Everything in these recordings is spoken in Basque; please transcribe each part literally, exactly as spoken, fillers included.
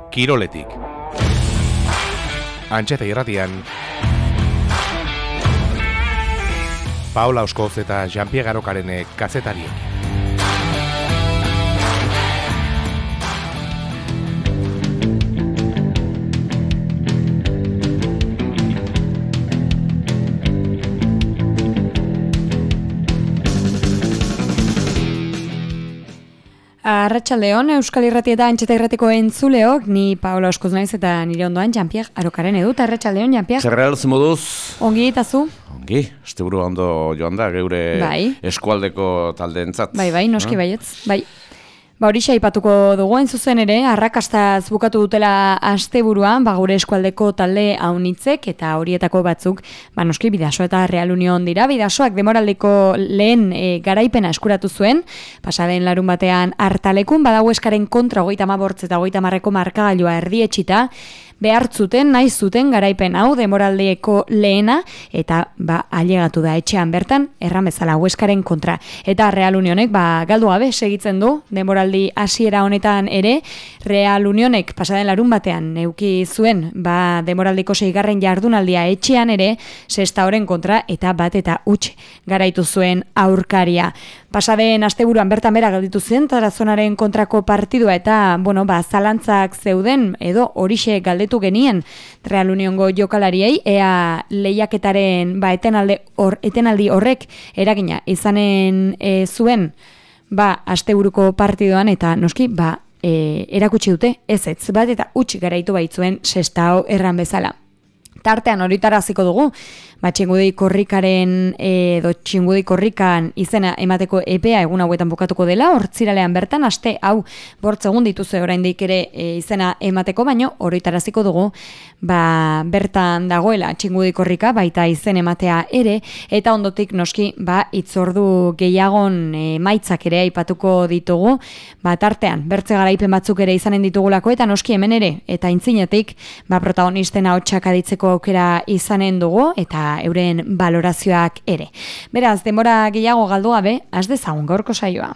Kiroletik. Antxeta irratian. Paola Oskoz eta Jean-Pierre Arokarenek kazetariek. Arratsaldeon, Euskal Irrati eta Antxeta Irratiko entzuleok, ni Paola Oskoz naiz eta nire ondoan Jean-Pierre Arokaren edut. Arratsaldeon, Jean-Pierre. Zerreal moduz? Ongi eta zu? Ongi, asteburu ondo joan da, geure bai. Eskualdeko taldeentzat. Bai, bai, noski no? Baietz, bai. Ba, horixe aipatuko dugu hain zuzen ere, arrakastaz bukatu dutela asteburuan, ba, gure eskualdeko talde haunitzek, eta horietako batzuk, ba, noski Bidaso eta Real Union dira. Bidasoak demoraldeko lehen e, garaipena eskuratu zuen, pasaden larun batean hartalekun, badago eskaren kontra hogeita hamabortz eta hogeita hamarreko markagailua erdietsita, behartzuten, nahi zuten garaipen hau demoraldeko lehena, eta ba, ailegatu da etxean bertan, erran bezala Hueskaren kontra. Eta Real Unionek, ba, galdu gabe segitzen du, demoraldi hasiera honetan ere, Real Unionek pasaden larun batean neuki zuen, ba, demoraldiko seigarren jardunaldia etxean ere, sexta oren kontra, eta bat eta huts garaitu zuen aurkaria. Pasaden asteburuan bertan bera gelditu zen, Tarazonaren kontrako partidua eta, bueno, ba, zalantzak zeuden, edo horixe galdetu genien Real Uniongo jokalariei, ea lehiaketaren ba, etenalde hor, etenaldi horrek eragina izanen e, zuen, ba, asteburuko partidoan, eta noski, ba, e, erakutsi dute, ez ez, bat eta huts garaitu baitzuen sestao erran bezala. Tartean horitaraziko dugu, ba, Txingudi korrikaren edo Txingudi korrikan izena emateko epea egun hauetan bukatuko dela, hortziralean bertan, aste hau bortz egun dituzue oraindik ere e, izena emateko, baino horitaraziko dugu, ba, bertan dagoela Txingudi korrika, baita izen ematea ere, eta ondotik noski, ba, itzordu gehiagon e, maitzak ere aipatuko ditugu, ba, tartean, bertze garaipen batzuk ere izanen ditugulako, eta noski hemen ere, eta intzinetik, ba, protagonisten ahotsak aditzeko aukera izanen dugu, eta euren balorazioak ere. Beraz, denbora gehiago galdu gabe, has dezagun gaurko saioa.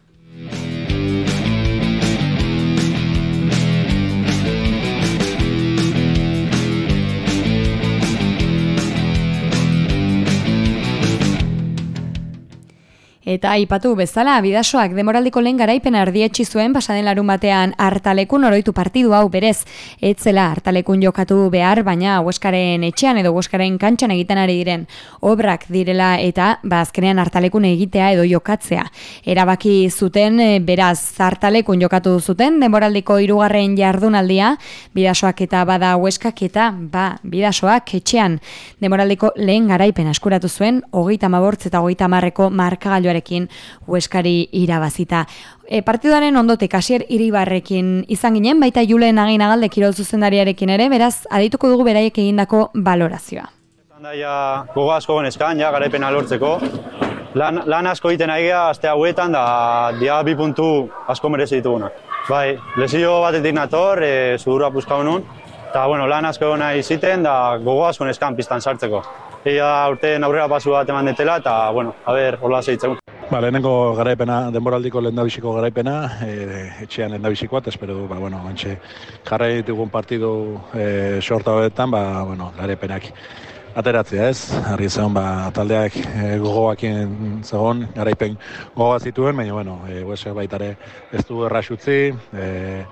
Eta aipatu bezala, Bidasoak demoraldiko lehen garaipena erdietsi zuen pasaden larun batean hartalekun oroitu partidu hau berez. Etzela hartalekun jokatu behar, baina Hueskaren etxean edo Hueskaren kantxan egiten ari diren obrak direla eta ba, azkenean hartalekun egitea edo jokatzea. Erabaki zuten, beraz hartalekun jokatu zuten, demoraldiko hirugarren jardunaldia, Bidasoak eta bada Hueskak eta ba, Bidasoak etxean demoraldiko lehen garaipena eskuratu zuen, hogeita hamabortz eta hogeita hamarreko markagailu Hueskari irabazita. E, partiduaren ondotik Asier Iribarrekin izan ginen, baita Julen Aginagalde kirol zuzendariarekin ere, beraz, adituko dugu beraiek egindako balorazioa. Ja, gogo asko gonezkan, ja, garaipena lortzeko. Lan, lan asko egiten ari gara, aste hauetan, da dia bi puntu asko merezi ditugunak. Bai, lesio batetik nator, e, sudurua puzka honun, eta bueno, lan asko nahi ziten, da gogo asko gonezkan pistan sartzeko. Ia urtean aurrera pasu bat eman detela, eta, bueno, a ber, hola zeitzen. Ba, lehenengo garaipena, denboraldiko lehendabiziko garaipena, e, etxean lehendabizikoa, eta espero du, ba, bueno, antxe, jarrai ditugun partidu e, sorta horretan, ba, bueno, garaipenak ateratzea, ez? Harri zegoen, ba, taldeak e, gogoakin zegoen, garaipen gogoa zituen, baina, bueno, e, Huesek baitare ez du erraxutzi, e,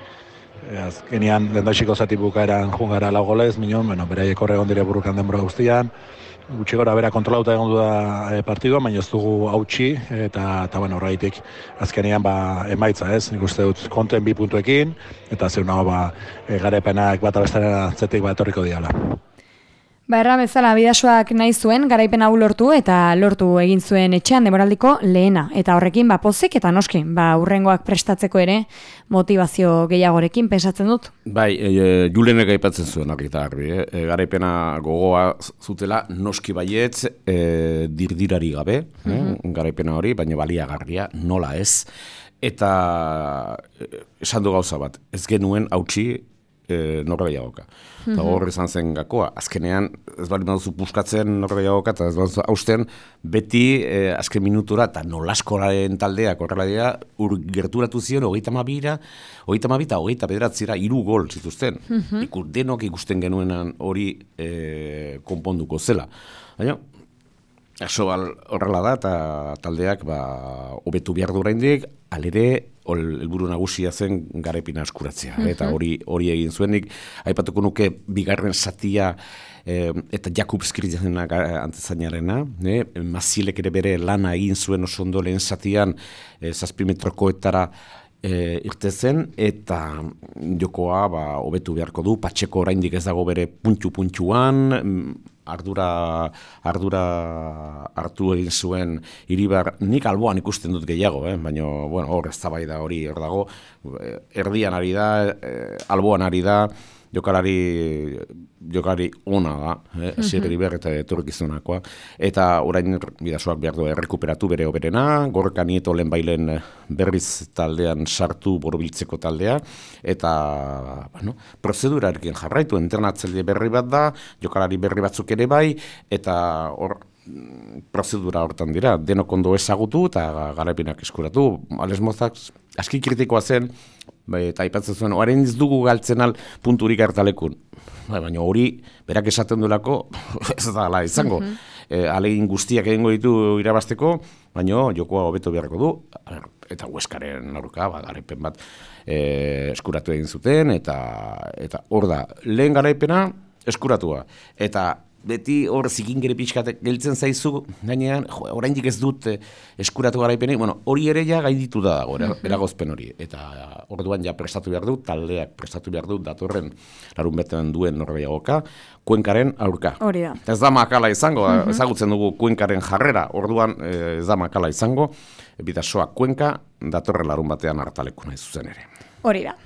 azkenean lehendabiziko zati bukaeran jungara lau golez, minon, bueno, beraiek horre gondire burrukan denbora guztian, gutxi gora bera kontrolauta egon du da e, partidua, baina ez dugu hautsi, eta, eta bueno, horreitik azkenean ba, emaitza, ez? Nik uste dut konten bi puntuekin, eta zeu nago ba, e, garaipenak bat abestaren atzetik bat etorriko diala. Ba, erra bezala, Bidasoak nahi zuen, garaipen hau lortu eta lortu egin zuen etxean demoraldiko lehena. Eta horrekin, ba, pozik eta noski, ba, urrengoak prestatzeko ere motivazio gehiagorekin pensatzen dut. Bai, e, e, Julenek aipatzen zuen argita garbi, eh? e, garaipena gogoa zutela noski baietz e, dirdirari gabe, mm-hmm. eh? garaipena hori, baina baliagarria, nola ez. Eta esan du gauza bat, ez genuen hautsi e, norgehiagoka. Eta hor izan zen gakoa. Azkenean, ez bali baduzu puskatzen norgehiagoka, eta ez baduzu hausten, beti e, azken minutura, eta nolaskoraren taldeak horrela dira, ur gerturatu zion, hogeita mabira, hogeita mabita, hogeita bederatzira, hiru gol zituzten. Mm-hmm. Ikur denok ikusten genuenan hori e, konponduko zela. Baina, Eso horrela da, eta taldeak ba, hobetu behar du oraindik, alere helburu nagusia zen garaipena eskuratzea. Uh-huh. Eta hori hori egin zuenik, aipatuko nuke bigarren satia eh, eta Jakub Skritzena antezainarena, eh, Mazilek ere bere lana egin zuen oso ondo lehen satian eh, zazpi metrokoetara E, irtezen, eta jokoa ba, hobetu beharko du, Patxeko oraindik ez dago bere puntxu-puntxuan, ardura, ardura hartu egin zuen Iribar, nik alboan ikusten dut gehiago, eh? Baina bueno, hor ez da hori hor dago, erdian ari da, eh, alboan ari da, jokalari jokalari ona da, eh? Asier Iribar eta etorkizunakoa, eta orain bidasoak behar du errekuperatu bere oberena, Gorka Nieto lehen bailen berriz taldean sartu borobiltzeko taldea, eta bueno, prozedurarekin jarraitu, entrenatzaile berri bat da, jokalari berri batzuk ere bai, eta hor prozedura hortan dira, denok ondo ezagutu eta garaipenak eskuratu. Ales Mozak aski kritikoa zen, bai, eta aipatzen zuen, orain ez dugu galtzen al punturik hartalekun. Bai, baina hori, berak esaten duelako, ez da ala izango. Uh-huh. E, alegin guztiak egingo ditu irabazteko, baina jokoa hobeto beharko du, eta Hueskaren aurka, ba, garaipen bat e, eskuratu egin zuten, eta eta hor da, lehen garaipena eskuratua. Eta beti hor zikingere pixkat geltzen zaizu, gainean, jo, oraindik ez dut eh, eskuratu garaipenik, bueno, hori ere ja gainditu da dago, eragozpen hori. Eta orduan ja prestatu behar du, taldeak prestatu behar du, datorren larun betean duen norgehiagoka, Kuenkaren aurka. Hori da. Ez da makala izango, uh-huh. ezagutzen dugu Kuenkaren jarrera, orduan eh, ez da makala izango, Bidasoa Kuenka, datorren larun batean hartaleku nahi zuzen ere. Hori da.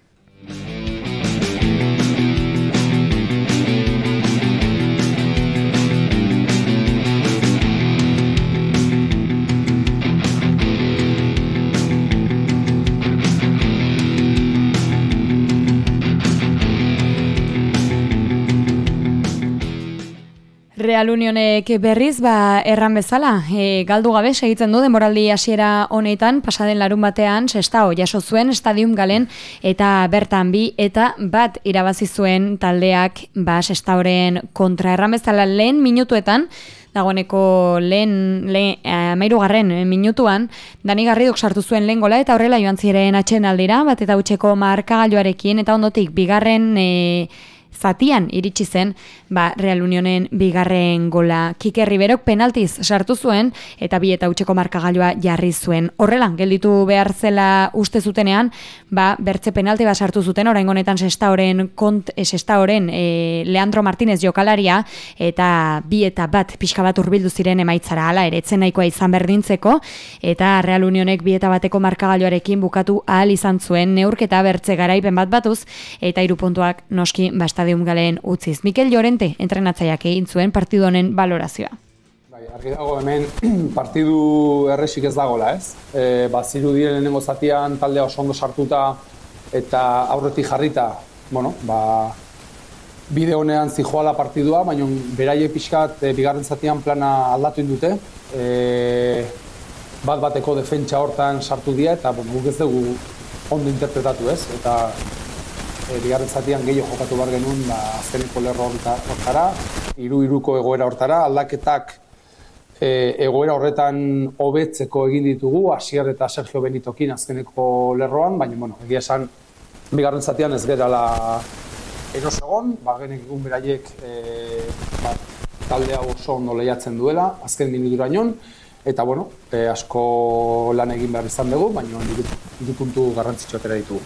Real Unionek berriz, ba, erran bezala, e, galdu gabe segitzen du denboraldi hasiera honetan, pasaden larun batean, Sestao jaso zuen Stadium Galen, eta bertan bi, eta bat irabazi zuen taldeak, ba, Sestaoren kontra. Erran bezala lehen minutuetan, dagoeneko lehen, lehen amairugarren minutuan, Dani Garridok sartu zuen lehen gola, eta horrela joan ziren atsedenaldira, bat eta utxeko markagailuarekin, eta ondotik bigarren e, zatian iritsi zen, ba, Real Unionen bigarren gola. Kike Riberok penaltiz sartu zuen, eta bi eta utxeko markagailua jarri zuen. Horrelan, gelditu behar zela uste zutenean, ba, bertze penalti bat sartu zuten, oraingo honetan Sestaoren, kont, e, Sestaoren e, Leandro Martínez jokalaria, eta bi eta bat pixka bat hurbildu ziren emaitzara, hala ere, etzen nahikoa izan berdintzeko, eta Real Unionek bi eta bateko markagailuarekin bukatu ahal izan zuen, neurketa bertze garaipen bat batuz, eta hiru puntuak noski basta Stadium Galen utziz. Mikel Llorente entrenatzaileak egin zuen partidu honen balorazioa. Bai, argi dago hemen partidu erresik ez dagoela, ez? E, ba, zirudien lehenengo zatian taldea oso ondo sartuta eta aurretik jarrita, bueno, ba, bide honean zijoala partidua, baina beraie pixkat e, bigarren zatian plana aldatu indute. E, bat bateko defentsa hortan sartu dira eta bon, guk ez dugu ondo interpretatu, ez? Eta E, bigarren zatian gehiago jokatu behar genuen, ba, azkeneko lerro hortara, hiru-hiruko egoera hortara, aldaketak e, egoera horretan hobetzeko egin ditugu, Asier eta Sergio Benitokin azkeneko lerroan, baina, bueno, egia esan, bigarren zatian ez gerala eros egon, ba, genek egun beraiek e, ba, taldea oso ondo lehiatzen duela, azken minuturainoan, eta, bueno, e, asko lan egin behar izan dugu, baina hiru puntu garrantzitsu atera ditugu.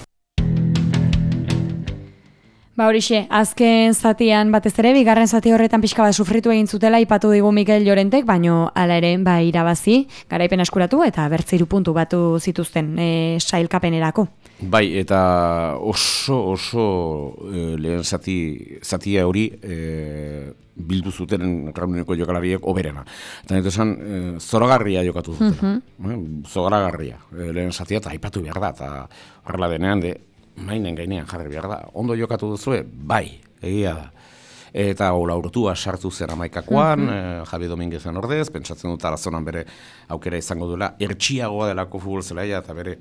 Ba horixe, azken zatian batez ere, bigarren zati horretan pixka bat sufritu egin zutela ipatu digu Mikel Llorentek, baino hala ere ba irabazi, garaipen eskuratu eta bertze hiru puntu batu zituzten e, sailkapenerako. Bai, eta oso oso e, lehen zati, zatia hori e, bildu zuten Rauneko jokalariek oberena. Eta nire esan, e, zoragarria jokatu zuten. Uh-huh. E, zoragarria. E, lehen zatia eta aipatu behar da, eta horrela denean, de, mainen gainean jarri behar da. Ondo jokatu duzue, bai, egia da. Eta hola urtua sartu zen amaikakoan, mm -hmm. eh, Javi Dominguezen ordez, pentsatzen dut arazonan bere aukera izango duela, ertsiagoa delako futbol zelaia, eta bere,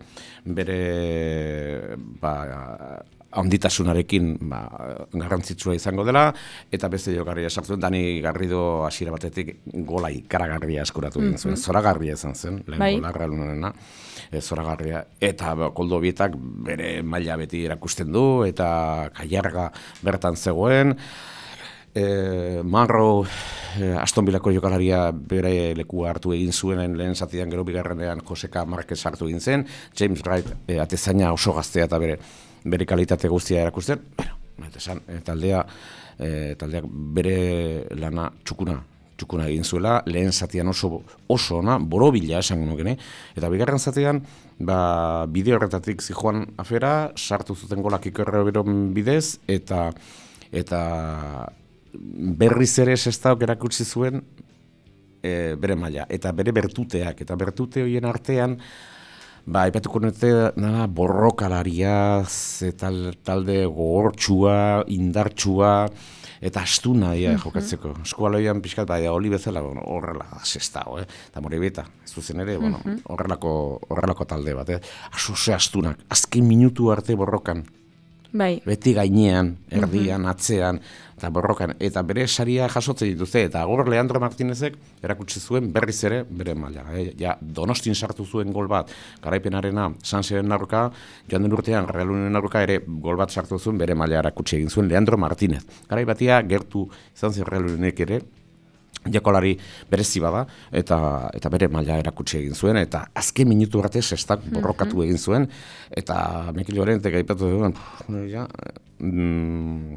bere ba, handitasunarekin ba, garrantzitsua izango dela, eta beste jokarria sartu dut, Dani Garrido hasiera batetik gola ikaragarria eskuratu egin zuen, mm -hmm. zoragarria izan zen, lehen bai. gola realunarena, e, zoragarria, eta ba, Koldo Bietak bere maila beti erakusten du, eta Kaiarga bertan zegoen, E, Manro e, Aston Villako jokalaria bere lekua hartu egin zuenen lehen zatian, gero bigarrenean Joseka Marquez hartu egin zen, James Wright e, atezaina oso gaztea eta bere, bere kalitate guztia erakusten, bueno, esan, e, taldea, e, taldeak bere lana txukuna, txukuna egin zuela, lehen zatian oso, oso ona, borobila esango nukene, eta bigarren zatian, ba, bide horretatik zijoan afera, sartu zuten golak ikerreberon bidez, eta eta berriz ere sestaok erakutsi zuen e, bere maila, eta bere bertuteak, eta bertute horien artean, ba, aipatuko nute nada, borrokalaria, tal, talde gogortsua, indartsua, eta astuna ia mm -hmm. jokatzeko. Eskualoian pixkat, bai, oli bezala, bueno, horrela, sestao, eh? Eta Morebeta, ez duzen ere, bueno, mm -hmm. horrelako, horrelako talde bat, eh? Asose astunak, azken minutu arte borrokan. Bai. Beti gainean, erdian, mm-hmm. atzean, eta borrokan, eta bere saria jasotzen dituzte, eta gor Leandro Martinezek erakutsi zuen berriz ere bere maila. Eh? Ja, Donostin sartu zuen gol bat, garaipenarena Sanseren aurka, joan den urtean Realunen aurka ere gol bat sartu zuen bere maila erakutsi egin zuen Leandro Martinez. Garai batia gertu izan zen Realunek ere, jakolari berezi bada, eta, eta bere maila erakutsi egin zuen, eta azken minutu arte sestak borrokatu egin zuen, eta Mikel Llorentek aipatu duen, ja, mm,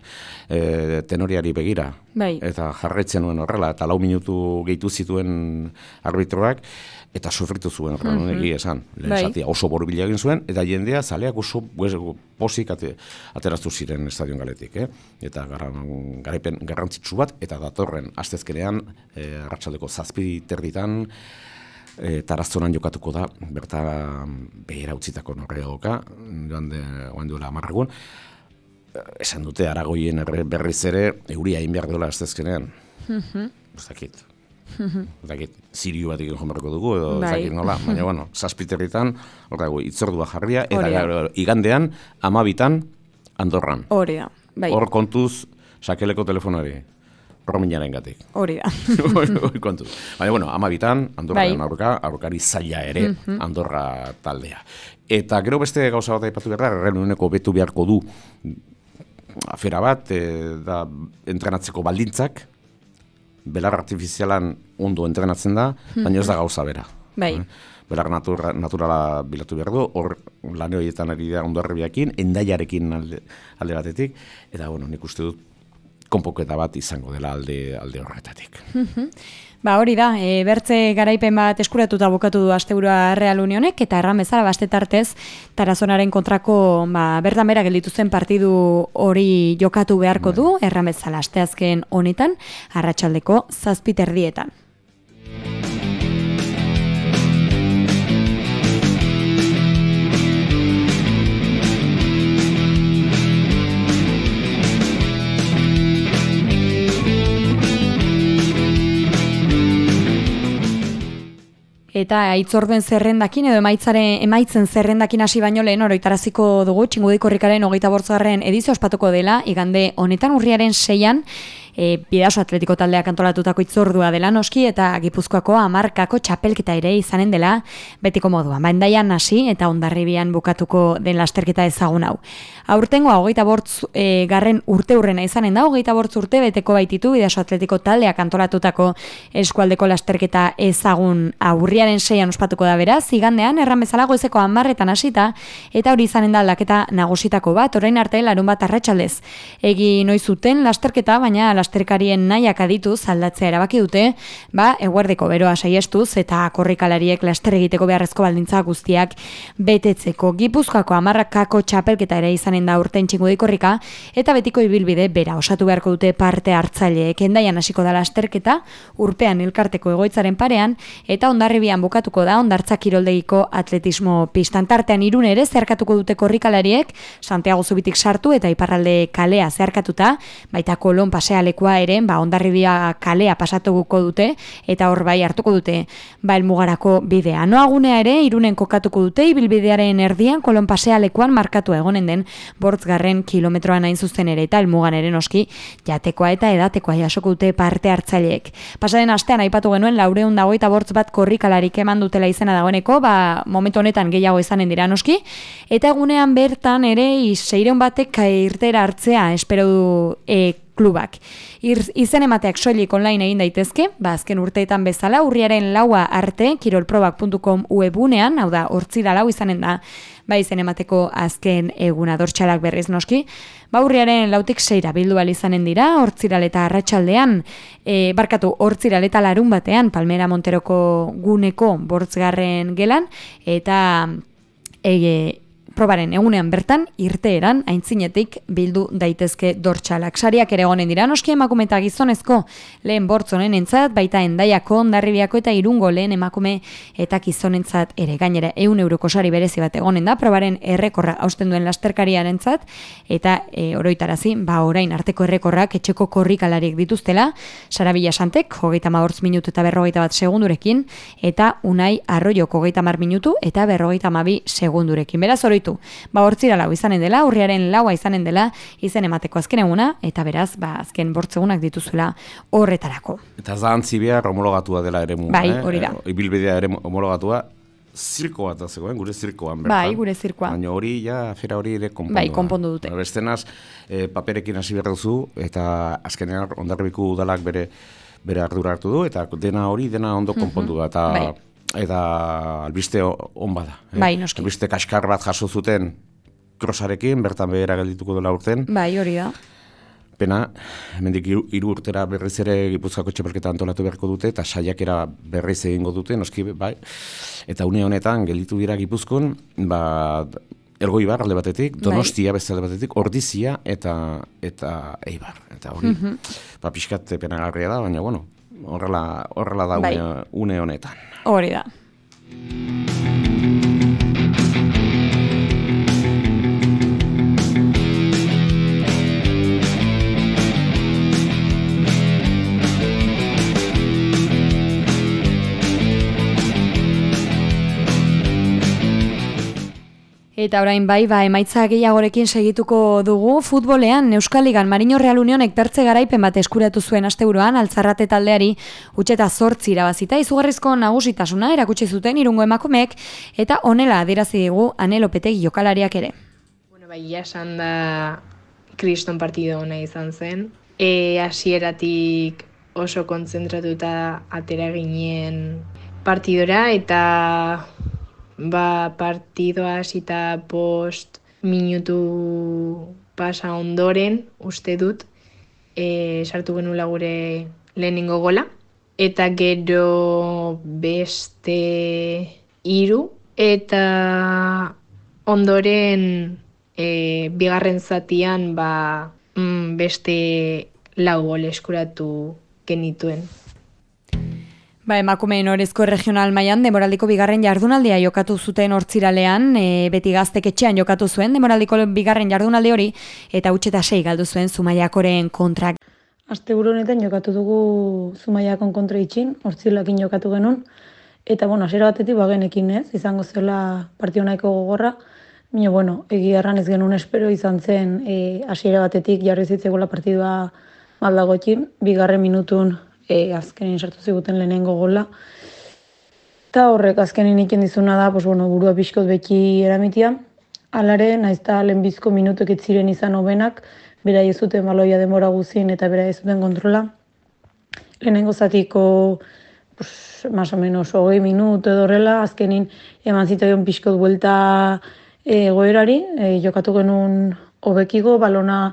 e, tenoriari begira, bai. Eta jarraitzen nuen horrela, eta lau minutu gehitu zituen arbitroak, eta sufritu zuen, mm -hmm. esan, lehen bai. zatia oso borobila egin zuen, eta jendea zaleak oso posik ate, ateraztu ziren estadion galetik, eh? Eta garran, garaipen garrantzitsu bat, eta datorren astezkenean, eh, arratsaldeko zazpi terditan, e, Tarazonan jokatuko da, berta behera utzitako norreagoka, joan de, oan duela amarregun, esan dute Aragoien berriz ere, euria egin behar duela astezkenean, mm -hmm. ez dakit. Zakit, Siriu bat egin jomerreko dugu, edo bai. Zakit nola, baina, bueno, zazpiterritan, horrego, itzordua jarria, eta gara, igandean, amabitan, Andorran. Hori da, bai. Hor kontuz, sakeleko telefonari, rominaren gatik. Hori da. Hori kontuz. Baina, bueno, amabitan, Andorraren bai. aurka, aurkari zaila ere, mm-hmm. Andorra taldea. Eta gero beste gauza bat aipatu behar, Realuneko betu beharko du afera bat, e, da, entrenatzeko baldintzak, belar artifizialan ondo entrenatzen da, baina ez da gauza bera. Bai. Eh? Belar natura, naturala bilatu behar du, hor lane horietan ari da ondo herriakin, endaiarekin alde, alde batetik, eta bueno, nik uste dut konpoketa bat izango dela alde, alde horretatik. Ba hori da, e, bertze garaipen bat eskuratuta bukatu du asteburua Real Unionek, eta erran bezala bastetartez Tarazonaren kontrako ba, bertan bera gelditu zen partidu hori jokatu beharko du, erran bezala asteazken honetan, arratsaldeko zazpi terdietan. Eta aitzorduen zerrendakin edo emaitzaren emaitzen zerrendakin hasi baino lehen oroitaraziko dugu Txingudiko-Korrikaren hogeita bortzigarren edizio ospatuko dela, igande honetan urriaren seian, E, Bidaso Atletiko taldeak antolatutako itzordua dela noski, eta Gipuzkoako hamarkako txapelketa ere izanen dela betiko moduan. Ba, Hendaian hasi eta Hondarribian bukatuko den lasterketa ezagun hau. Aurtengoa hogeita bortz e, garren urte hurrena izanen da, hogeita bortz urte beteko baititu Bidaso Atletiko taldeak antolatutako eskualdeko lasterketa ezagun aurriaren seian ospatuko da beraz, igandean erran bezala goizeko hamarretan hasita, eta hori izanen da aldaketa nagusitako bat, orain arte larun bat arratsaldez egin ohi zuten lasterketa, baina lasterkarien nahiak adituz aldatzea erabaki dute, ba, eguerdeko beroa saiestuz eta korrikalariek laster egiteko beharrezko baldintza guztiak betetzeko. Gipuzkoako hamarrakako txapelketa ere izanen da urten Txingudi korrika, eta betiko ibilbide bera osatu beharko dute parte hartzaileek. Hendaian hasiko da lasterketa, Urpean elkarteko egoitzaren parean, eta Hondarribian bukatuko da Hondartza kiroldegiko atletismo pistan. Tartean Irun ere zeharkatuko dute korrikalariek, Santiago Zubitik sartu eta iparralde kalea zeharkatuta, baita Kolon pasealekua ere, ba Hondarribia kalea pasatuko dute, eta hor bai hartuko dute ba helmugarako bidea. Noagunea ere Irunen kokatuko dute, ibilbidearen erdian Kolon pasealekuan markatu egonen den bortzgarren kilometroan hain zuzen ere, eta helmugan ere noski jatekoa eta edatekoa jasoko dute parte hartzaileek. Pasaren astean aipatu genuen laurehun eta hogeita bortz bat korrikalarik eman dutela izena dagoeneko, ba momentu honetan gehiago izanen dira noski, eta egunean bertan ere seiehun batek irtera hartzea espero du e, klubak. Ir, izen emateak soilik online egin daitezke, ba azken urteetan bezala, urriaren laua arte, kirolprobak puntu com webunean, hau da, hortzira lau izanen da, ba izen emateko azken eguna dortxalak berriz noski, ba urriaren lautik seira bildu bali izanen dira, hortziral eta arratsaldean, e, barkatu hortziral eta larun batean, Palmera Monteroko guneko bortzgarren gelan, eta e, probaren egunean bertan, irteeran, aintzinetik bildu daitezke dortxalak. Sariak ere egonen dira, noski emakume eta gizonezko lehen bortzonen entzat, baita Hendaiako, Hondarribiako eta Irungo lehen emakume eta gizonentzat ere. Gainera, ehun euroko sari berezi bat egonen da, probaren errekorra hausten duen lasterkariaren zat, eta e, oroitarazi, ba orain arteko errekorrak etxeko korrikalariek dituztela, Sarabila Santek, hogeita hamabosት minutu eta berrogeita bat segundurekin, eta Unai Arroyok hogeita hamar minutu eta berrogeita hamabi segundurekin. Beraz, oroitu ba hortzira lau izanen dela, urriaren laua izanen dela, izen emateko azken eguna, eta beraz, ba azken bortzegunak dituzuela horretarako. Eta zahantzi behar homologatua dela ere mu. Bai, hori da. E, ibilbidea ere homologatua, zirko bat zegoen, gure zirkoan bertan. Bai, gure zirkoa. Baina hori, ja, afera hori ere konpondu. Bai, konpondu dute. Bestenaz, e, paperekin hasi behar duzu, eta azkenean Hondarribiko udalak bere, bere ardura hartu du, eta dena hori, dena ondo konpondu da. Eta, bai. Eta albiste on bada. Eh? Bai, noski. Albiste kaskar bat jaso zuten krosarekin, bertan behera geldituko dela urten. Bai, hori da. Pena, hemendik hiru, hiru urtera berriz ere Gipuzkoako txapelketa antolatu beharko dute, eta saiakera berriz egingo dute, noski, bai. Eta une honetan, gelditu dira Gipuzkoan, ba, Elgoibar alde batetik, Donostia beste alde batetik, Ordizia eta eta Eibar. Eta hori, mm -hmm. ba, pixkat penagarria da, baina, bueno, horrela, horrela da bai. une, une honetan. Hori da. Eta orain bai, ba, emaitza gehiagorekin segituko dugu. Futbolean, Euskal Ligan Marino Real Unionek bertze garaipen bat eskuratu zuen asteburuan Altzarrate taldeari utxeta zortzi irabazita, izugarrizko nagusitasuna erakutsi zuten Irungo emakumeek, eta honela adierazi digu Ane Lopetegi jokalariak ere. Bueno, bai, jasan da kriston partido ona izan zen. E, hasieratik oso kontzentratuta atera ginen partidora, eta ba, partidoa hasita bost minutu pasa ondoren, uste dut, e, sartu genula gure lehenengo gola. Eta gero beste hiru, eta ondoren e, bigarren zatian ba, mm, beste lau gol eskuratu genituen. Ba, emakumeen orezko regional mailan demoraldiko bigarren jardunaldia jokatu zuten hortziralean, e, beti gaztek etxean jokatu zuen demoraldiko bigarren jardunaldi hori, eta utxeta sei galdu zuen Zumaiakoren kontrak. Asteburu honetan jokatu dugu Zumaiakon kontra itxin, hortzilakin jokatu genuen, eta bueno, hasiera batetik bagenekin ez, izango zela partio nahiko gogorra, baina bueno, egia erran ez genuen espero izan zen e, hasiera batetik jarri zitzegoela partidua maldagoekin, bigarren minutun E, azkenin sartu ziguten lehenengo gola. Eta horrek azkenin iken dizuna da, pues, bueno, burua pixkot beti eramitia. Alare, naizta lehenbizko minutuek ez ziren izan hobenak, bera ez zuten baloia denbora guzien eta bera ez zuten kontrola. Lehenengo zatiko, pues, más o menos, hogei minutu edo horrela, azkenin eman zitaion pixkot buelta e, goerari, e, jokatu genuen hobekigo, balona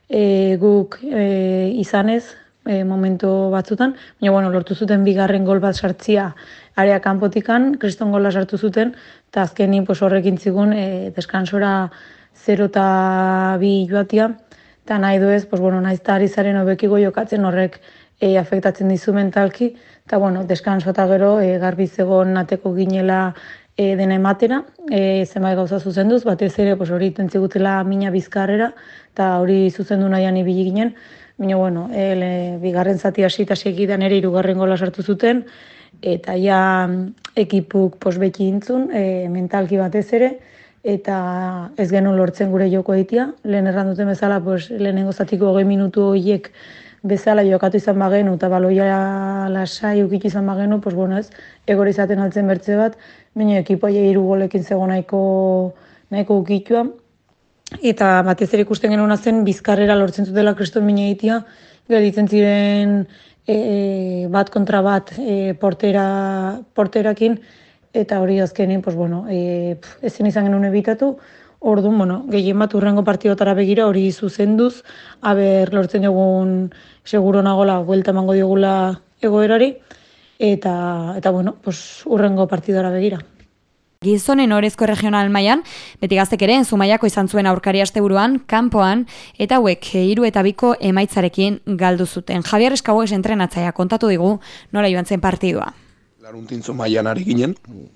e, guk e, izanez, e, momentu batzutan, baina bueno, lortu zuten bigarren gol bat sartzia area kanpotikan, kriston gola sartu zuten, eta azkenin pues, horrekin zigun e, deskansora zero eta bi joatia, eta nahi du ez, pues, bueno, nahiz eta ari zaren hobekigo jokatzen horrek e, afektatzen dizu mentalki, eta bueno, deskanso eta gero e, garbi zegoen nateko ginela e, dena ematera, e, zenbait gauza zuzenduz, batez ere pues, hori tentzigutela mina bizkarrera, eta hori zuzendu nahian ibili ginen, baina bueno, e, le, bigarren zati hasi eta segidan ere hirugarren gola sartu zuten, eta ja ekipuk pues, beti intzun, e, mentalki batez ere, eta ez genuen lortzen gure joko egitea. Lehen erran duten bezala, pues, lehenengo zatiko hogei minutu horiek bezala jokatu izan bagenu, eta baloia lasai ukitu izan bagenu, pues, bueno, ez, egor izaten altzen bertze bat, baina ekipoa hiru golekin zego nahiko, nahiko ukitua. Eta batez ere ikusten genuen zen bizkarrera lortzen zutela kriston mina egitea, gelditzen ziren e, bat kontra bat e, portera, porterakin, eta hori azkenin, pues, bueno, e, ezin izan genuen ebitatu, orduan, bueno, gehien bat urrengo partidotara begira hori zuzenduz, aber lortzen dugun seguro nagola, buelta emango diogula egoerari, eta, eta bueno, pues, urrengo partidora begira. Gizonen orezko regional mailan, beti gaztek ere, Zumaiako izan zuen aurkari asteburuan, kanpoan, eta hauek hiru eta biko emaitzarekin galdu zuten. Javier Eskauez entrenatzaia kontatu digu nola joan zen partidua. Laruntin Zumaian ari ginen,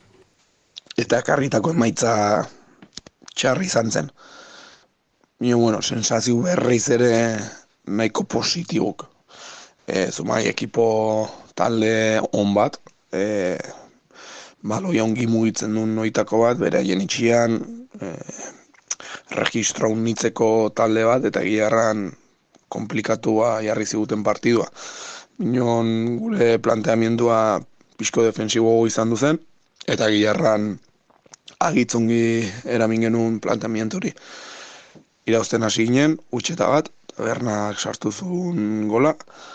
eta ekarritako emaitza txarri izan zen. Mio, bueno, sensazio berriz ere nahiko positibuk. E, Zumai ekipo talde on bat, e, baloia ongi mugitzen duen noitako bat, beraien itxian e, registro unitzeko talde bat, eta gilarran komplikatua jarri ziguten partidua. Minon gure planteamientua pixko defensibo izan duzen, eta gilarran agitzongi eramin genuen planteamienturi. Irauzten hasi ginen, utxeta bat, tabernak sartu zuen gola,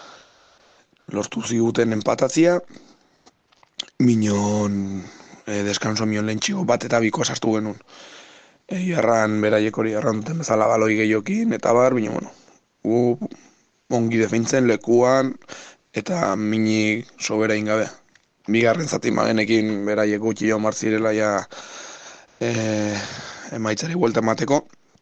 lortu ziguten empatatzia, minon e, deskanso mion lehentxiko bat eta biko sartu genuen. E, jarran beraiek hori jarran duten bezala baloi gehiokin, eta bar, bine, bueno, gu ongi defentzen lekuan, eta minik sobera ingabe. Bigarren zati magenekin beraiek gutxi jo marzirela ja e, emaitzari buelta emateko.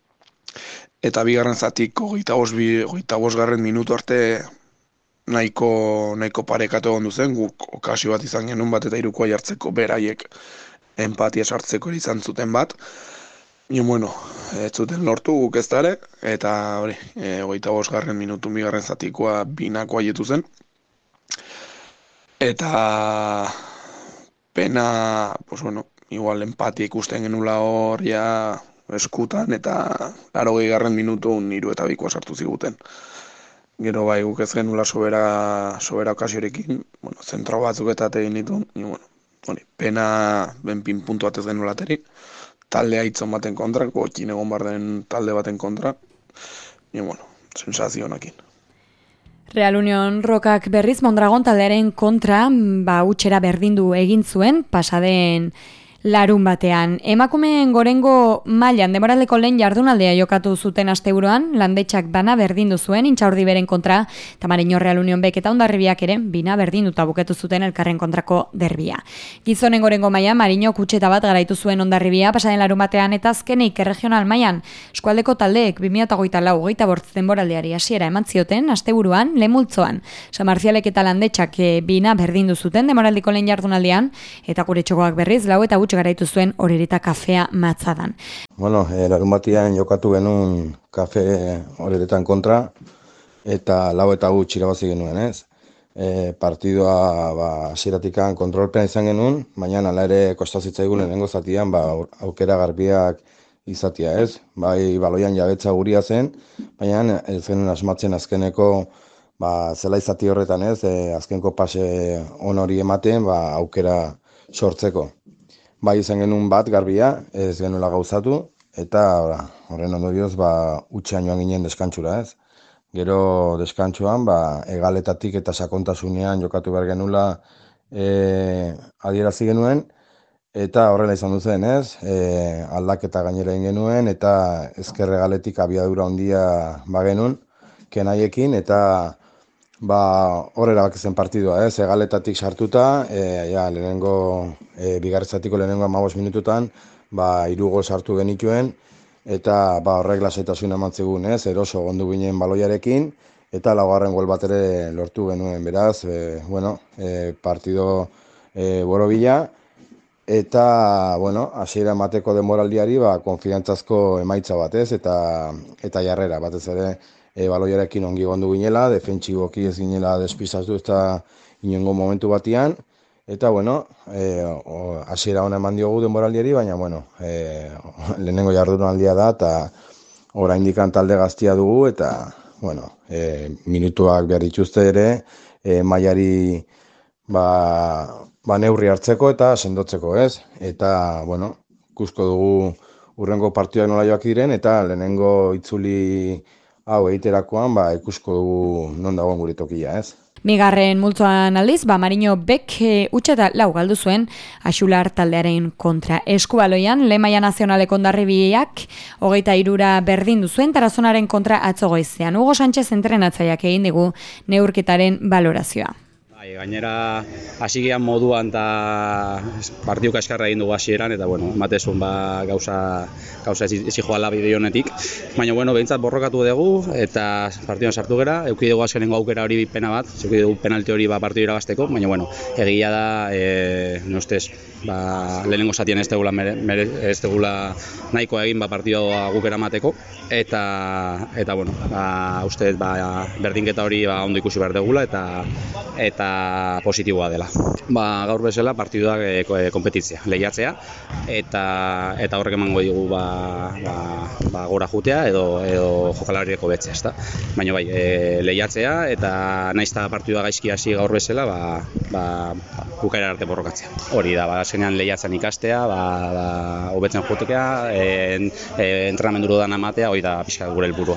Eta bigarren zatiko goita bost garren minutu arte nahiko, nahiko parekatu egon duzen, guk okazio bat izan genuen bat eta irukoa jartzeko beraiek empatia sartzeko izan zuten bat. Ni bueno, ez zuten lortu guk ez dara, eta hori, e, goita bost garren minutu bigarren zatikoa binakoa jetu zen. Eta pena, pues bueno, igual empatia ikusten genula hor ja eskutan, eta laro garren minutu hiru eta bikoa sartu ziguten. Gero bai guk ez genula sobera, sobera okasiorekin, bueno, zentro batzuk eta tegin ditu, ni bueno, hori, pena benpin puntu bat ez genula ateri, taldea hitzon baten kontra, gotxin egon bar den talde baten kontra, ni bueno, sensazio honekin. Real Unión Rokak berriz Mondragon taldearen kontra, ba, utxera berdindu egin zuen, pasaden larun batean. Emakumeen gorengo mailan demoraldeko lehen jardunaldea jokatu zuten asteburuan, Landetxak bana berdindu zuen, Intxaurdi beren kontra, eta Mariño Real Unión bek eta Hondarribiak ere, bina berdinduta buketu zuten elkarren kontrako derbia. Gizonen gorengo mailan, Mariño kutxeta bat garaitu zuen Hondarribia, pasaden larun batean, eta azkenik regional mailan, eskualdeko taldeek bi mila hogeita lau hogeita bost denboraldiari hasiera eman zioten, asteburuan, lemultzoan. San Marzialek eta Landetxak e, bina berdindu zuten demoraldiko lehen jardunaldean, eta gure txokoak berriz, lau eta gutxi garaitu zuen Orereta kafea Matzadan. Bueno, eh, larun batean jokatu genuen kafe Oreretan kontra, eta lau eta gutxi irabazi genuen, ez? E, partidua ba, hasieratikan kontrolpean izan genuen, baina hala ere kostazitzaigun lehenengo zatian ba, aukera garbiak izatea, ez? Bai, baloian jabetza guria zen, baina ez genuen asmatzen azkeneko ba, zela izati horretan, ez? E, azkenko pase on hori ematen ba, aukera sortzeko. Bai izan genuen bat garbia, ez genuela gauzatu, eta horren ondorioz ba, utxean joan ginen deskantxura, ez? Gero deskantxuan, ba, egaletatik eta sakontasunean jokatu behar genuela e, adierazi genuen, eta horrela izan duzen, ez? E, aldaketa gainera egin genuen, eta ezker egaletik abiadura handia bagenuen, kenaiekin, eta ba, hor erabaki zen partidua, ez, egaletatik sartuta, e, ja, lehenengo, e, bigarretzatiko lehenengo hamabost minututan, ba, hiru gol sartu genituen, eta ba, horrek lasaitasun eman zigun, ez, eroso gondu ginen baloiarekin, eta laugarren gol bat ere lortu genuen, beraz, e, bueno, e, partido e, borobila, eta, bueno, hasiera emateko denboraldiari, ba, konfidantzazko emaitza bat, ez, eta, eta jarrera, batez ere, e, baloiarekin ongi gondu ginela, defentsiboki ez ginela despistatu eta inongo momentu batian, eta, bueno, hasiera e, ona eman diogu denboraldiari, baina, bueno, e, lehenengo jardunaldia da, eta oraindik talde gaztia dugu, eta, bueno, e, minutuak behar dituzte ere, e, mailari ba, ba neurri hartzeko eta sendotzeko, ez? Eta, bueno, ikusko dugu urrengo partidak nola joak diren, eta lehenengo itzuli hau egiterakoan, ba, ikusko dugu non dagoen gure tokia, ez? Bigarren multzoan aldiz, ba, Marino Bek e, utxe eta lau galdu zuen Axular taldearen kontra. Eskubaloian, lehen maila nazionaleko ondarribiak hogeita hirura berdindu zuen Tarazonaren kontra atzo goizean. Hugo Sánchez entrenatzaileak egin digu neurketaren balorazioa. Gainera, hasi gehan moduan eta partidu kaskarra egin dugu hasieran, eta bueno, ematezun ba, gauza, gauza ezi joala bideo honetik. Baina, bueno, behintzat borrokatu dugu eta partiduan sartu gera, euki dugu azkenengo aukera hori pena bat, euki dugu penalti hori ba, partidu irabazteko, baina, bueno, egia da, e, nostez, ba, lehenengo zatien ez degula, mere, mere, ez degula nahikoa egin ba, partidua guk eramateko, eta, eta bueno, ba, uste ba, berdinketa hori ba, ondo ikusi behar degula, eta, eta positiboa dela. Ba, gaur bezala partiduak e, e, kompetitzea, lehiatzea, eta eta horrek emango digu ba, ba, ba, gora jutea edo, edo jokalarieko betzea, ezta? Baina bai, e, lehiatzea eta naizta partidua gaizki hasi gaur bezala, ba, ba, bukaera arte borrokatzea. Hori da, ba, azkenean lehiatzen ikastea, ba, ba, hobetzen jotekea, e, e, entrenamendu dan amatea, hori da pixka gure helburua.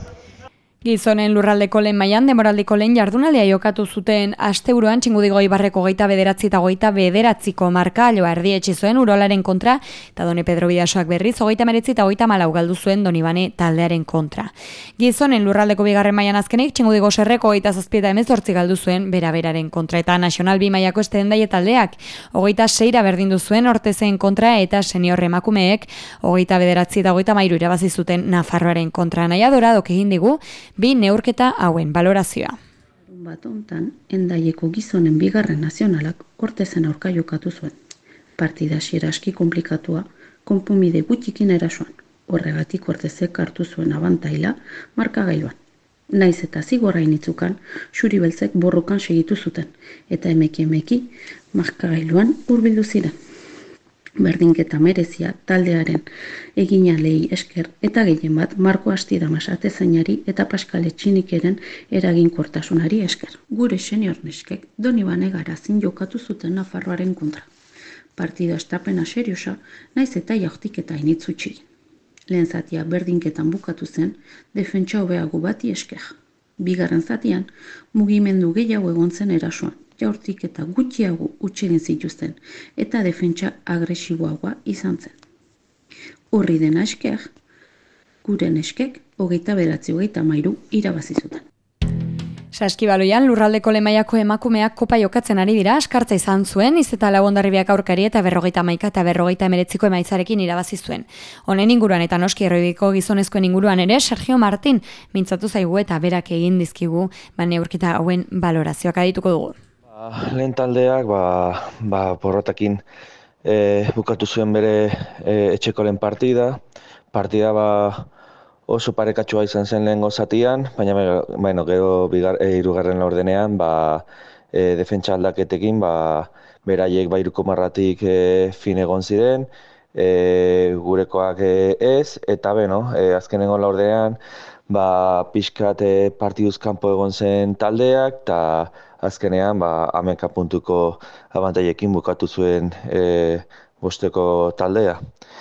Gizonen lurraldeko lehen mailan denboraldiko lehen jardunaldia jokatu zuten asteburuan Txingudigo Ibarreko hogeita bederatzi eta hogeita bederatziko markailoa erdietsi zuen Urolaren kontra, eta Done Pedro Bidasoak berriz hogeita hemeretzi eta hogeita hamalau galdu zuen Donibane taldearen kontra. Gizonen lurraldeko bigarren mailan azkenik Txingudigo Serreko hogeita zazpi eta hemezortzi galdu zuen Beraberaren kontra, eta Nacional bi mailako Estendaie taldeak hogeita seira berdindu zuen Ortezen kontra, eta senior emakumeek hogeita bederatzi eta hogeita hamairu irabazi zuten Nafarroaren kontra. Naia Doradok egin digu bi neurketa hauen balorazioa. Bat hontan, Hendaieko gizonen bigarren nazionalak Ortezen aurka jokatu zuen. Partida hasiera aski konplikatua, konponbide gutxikin erasoan. Horregatik Ortezek hartu zuen abantaila markagailuan. Naiz eta zigorra initzukan, xuri beltzek borrokan segitu zuten, eta emeki emeki markagailuan hurbildu ziren. Berdinketa merezia taldearen eginalei esker eta gehien bat Marko Astidamas atezainari eta Paskal Etxinikeren eraginkortasunari esker. Gure senior neskek Donibane Garazin jokatu zuten Nafarroaren kontra. Partida estapena seriosa, naiz eta jaurtiketa initzutxi. Lehen zatia berdinketan bukatu zen, defentsa hobeago bati esker. Bigarren zatian, mugimendu gehiago egon zen erasoan. Jaurtik eta gutxiago utxegin zituzten, eta defentsa agresiboagoa izan zen. Horri dena esker, gure neskek, hogeita beratzi hogeita hamairu irabazi zuten. Saskibaloian lurraldeko lemaiako emakumeak kopa jokatzen ari dira, askartza izan zuen, izeta lau Hondarribiak aurkari eta berrogeita hamaika eta berrogeita hemeretziko emaitzarekin irabazi zuen. Honen inguruan eta noski erroibiko gizonezkoen inguruan ere, Sergio Martin mintzatu zaigu eta berak egin dizkigu, ba neurketa hauen balorazioak adituko dugu. Lehen taldeak, ba, ba, porrotakin e, bukatu zuen bere e, etxeko lehen partida. Partida ba, oso parekatsua izan zen lehen gozatian, baina bueno, gero bigar, e, irugarren laurdenean ba, e, defentsa aldaketekin ba, beraiek ba, iruko marratik e, fin egon ziren, e, gurekoak e, ez, eta beno, e, azkenengo laurdenean ba, pixkat e, partiduz kanpo egon zen taldeak, eta azkenean ba, hamaika puntuko abantaiekin bukatu zuen e, bosteko taldea.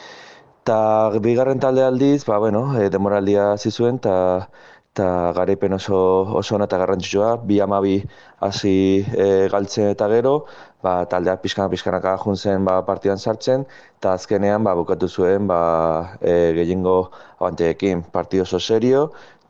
Ta bigarren talde aldiz, ba, bueno, e, demoraldia hasi zuen, eta ta garaipen oso, oso ona eta garrantzitsua, bi hamabi hasi e, galtzen eta gero, ba, taldeak pixkana-pixkanaka jun zen ba, partidan sartzen, eta azkenean ba, bukatu zuen ba, e, gehiengo abantaiekin partido oso serio,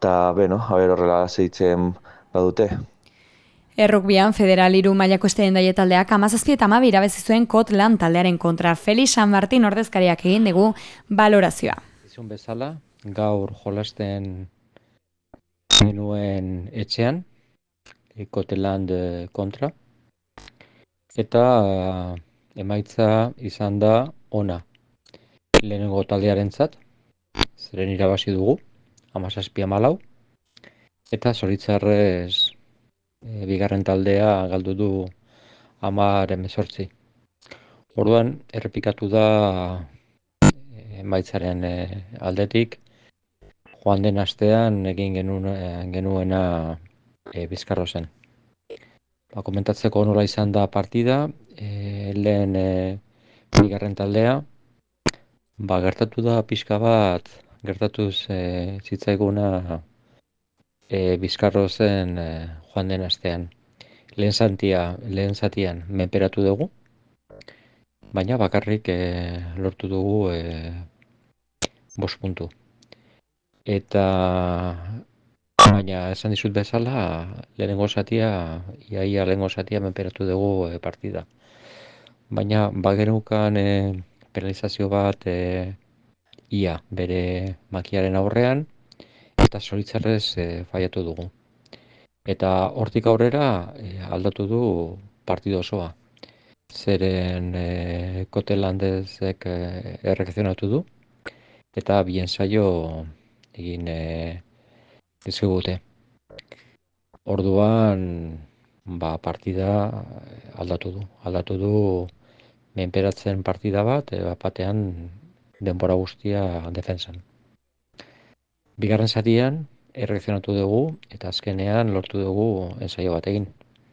eta beno, haber horrela zeitzen badute. Errukbian federal hiru mailako esteen daie taldeak hamazazpi eta hamabi irabazi zuen Kotlan taldearen kontra. Felix San Martin ordezkariak egin dugu balorazioa. Izun bezala, gaur jolasten genuen etxean, Kotland kontra, eta emaitza izan da ona. Lehenengo taldearentzat, zeren irabazi dugu, hamazazpi hamalau, eta zoritzarrez e, bigarren taldea galdu du hamar hemezortzi. Orduan, errepikatu da emaitzaren e, aldetik, joan den astean egin genuen, genuena e, Bizkarro zen. Ba, komentatzeko nola izan da partida, e, lehen e, bigarren taldea, ba, gertatu da pixka bat, gertatuz e, zitzaiguna e, Bizkarro zen e, joan den astean. Lehen zatia, lehen zatian menperatu dugu, baina bakarrik e, lortu dugu e, bost puntu. Eta baina esan dizut bezala, lehenengo zatia, iaia lehenengo zatia menperatu dugu e, partida. Baina bagenukan e, penalizazio bat e, ia bere makiaren aurrean, eta zoritzarrez e, faiatu dugu. Eta hortik aurrera e, aldatu du partido osoa. Zeren e, Kotelandezek e, erreakzionatu du, eta bien saio egin e, dizkigute. Orduan, ba, partida aldatu du. Aldatu du menperatzen partida bat, e, batean denbora guztia defensan. Bigarren zatian, erreakzionatu dugu, eta azkenean lortu dugu ensaio bat egin.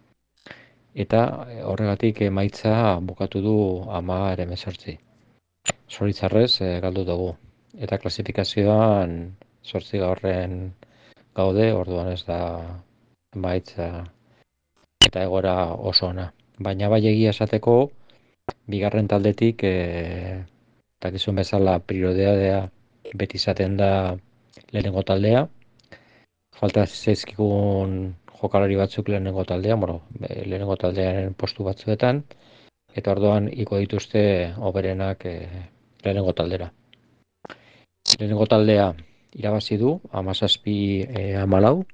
Eta horregatik emaitza bukatu du hamar hemezortzi. Zoritzarrez e, galdu dugu. Eta klasifikazioan zortzi gaurren gaude, orduan ez da emaitza eta egora oso ona. Baina bai egia esateko, bigarren taldetik, e, dakizun bezala prioridadea beti izaten da lehenengo taldea. Falta zaizkigun jokalari batzuk lehenengo taldea, bueno, lehenengo taldearen postu batzuetan, eta orduan iko dituzte hoberenak e, lehenengo taldera. Lehenengo taldea irabazi du, hamazazpi e, hamalau,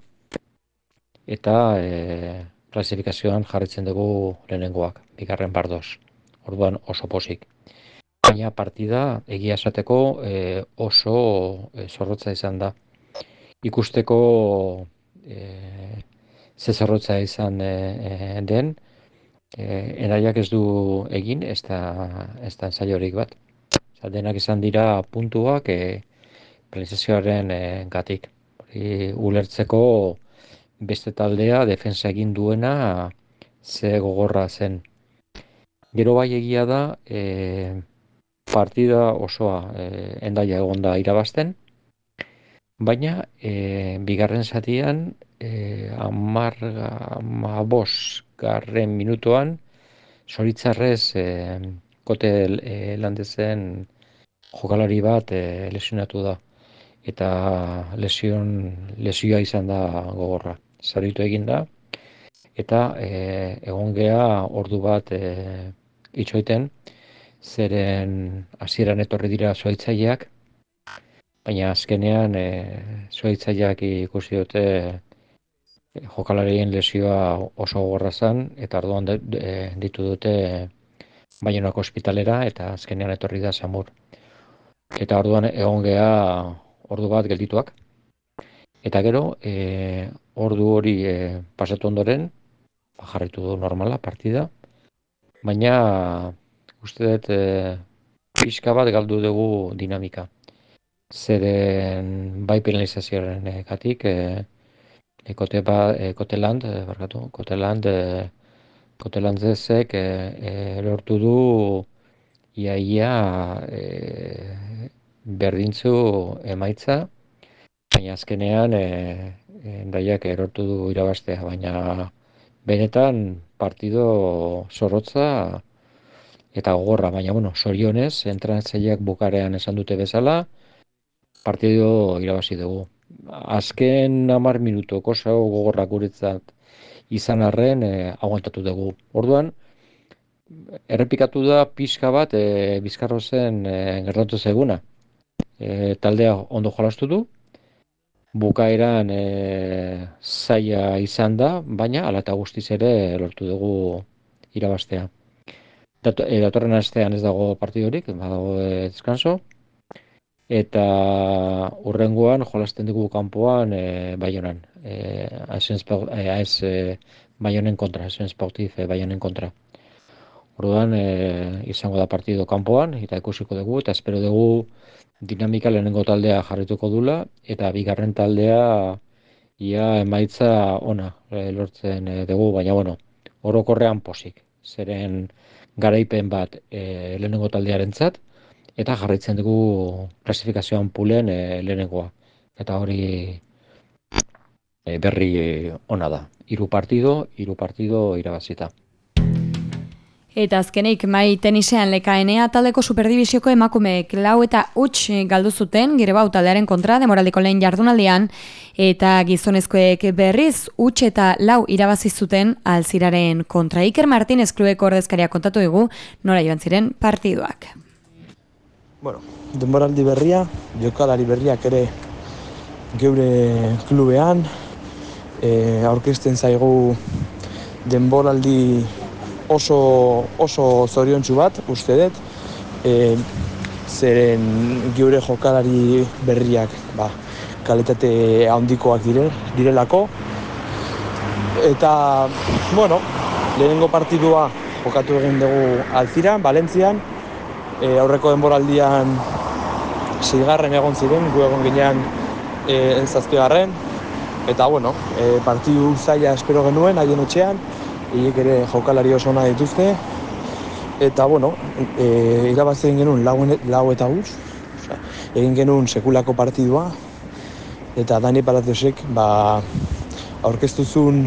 eta e, klasifikazioan jarritzen dugu lehenengoak, bigarren bardoz. Orduan oso pozik. Baina partida egia esateko e, oso e, zorrotza izan da. Ikusteko e, ze zorrotza izan e, e, den, e, enaiak ez du egin, ez da, ez da ensaiorik bat. Denak izan dira puntuak e, penalizazioaren e, gatik. Hori ulertzeko beste taldea defensa egin duena ze gogorra zen. Gero bai egia da, e, partida osoa e, endaia egonda irabazten, baina e, bigarren zatian e, amar, amabos garren minutuan zoritzarrez e, kote e, landezen jokalari bat e, lesionatu da. Eta lesion, lesioa izan da gogorra. Zaritu egin da, eta e, egon geha ordu bat e, itxoiten, zeren hasieran etorri dira zuhaitzaileak, baina azkenean e, zuhaitzaileak ikusi dute e, jokalarien lesioa oso gogorra zen, eta orduan de, de, ditu dute Baionako ospitalera, eta azkenean etorri da Samur. Eta orduan egon geha ordu bat geldituak. Eta gero, e, ordu hori e, pasatu ondoren, jarraitu du normala partida, baina uste dut e, pixka bat galdu dugu dinamika. Zeren bai penalizazioaren e, gatik, e, e, kote ba, e, Koteland, e, barkatu, Koteland, e, Kotelandezek e, e, lortu du iaia e, berdintzu emaitza, baina azkenean e, endaiak erortu du irabaztea, baina benetan partido zorrotza eta gogorra, baina bueno, sorionez, entrenatzaileak bukarean esan dute bezala, partido irabazi dugu. azken hamar minutu oso gogorrak guretzat izan arren e, aguantatu dugu. Orduan, errepikatu da pixka bat e, Bizkarrozen e, gertatu zaiguna. E, taldea ondo jolastu du, bukaeran e, zaila izan da, baina hala eta guztiz ere lortu dugu irabaztea. Dato, e, datorren astean ez dago partidorik, badago e, descanso, eta hurrengoan jolasten dugu kanpoan e, Baionan, e, AES e, Baionen kontra, AES Sportif e, Baionen kontra. Orduan e, izango da partido kanpoan, eta ikusiko dugu, eta espero dugu dinamika lehenengo taldea jarrituko dula, eta bigarren taldea ia emaitza ona e, lortzen e, dugu, baina bueno, orokorrean posik, zeren garaipen bat e, lehenengo taldearentzat, eta jarraitzen dugu klasifikazioan pulen e, lehenengoa. Eta hori e, berri e, ona da. Hiru partido, hiru partido irabazita. Eta azkenik, mai tenisean lekaenea taldeko superdibizioko emakumeek lau eta huts galdu zuten Girebau taldearen kontra demoraldiko lehen jardunaldian, eta gizonezkoek berriz huts eta lau irabazi zuten Alziraren kontra. Iker Martínez klubeko ordezkaria kontatu dugu nora joan ziren partiduak. Bueno, denboraldi berria, jokalari berriak ere geure klubean, e, aurkezten zaigu denboraldi oso, oso zoriontsu bat, uste dut, e, zeren geure jokalari berriak ba, kalitate handikoak dire, direlako. Eta, bueno, lehenengo partidua jokatu egin dugu Alziran, Valentzian, e, aurreko denboraldian seigarren egon ziren, gu egon ginean e, zazpigarren, eta, bueno, e, partidu zaila espero genuen, haien etxean, hiek ere jokalari oso ona dituzte, eta, bueno, e, irabazi egin genuen lau, lau eta huts, egin genuen sekulako partidua, eta Dani Palaciosek ba, aurkeztu zuen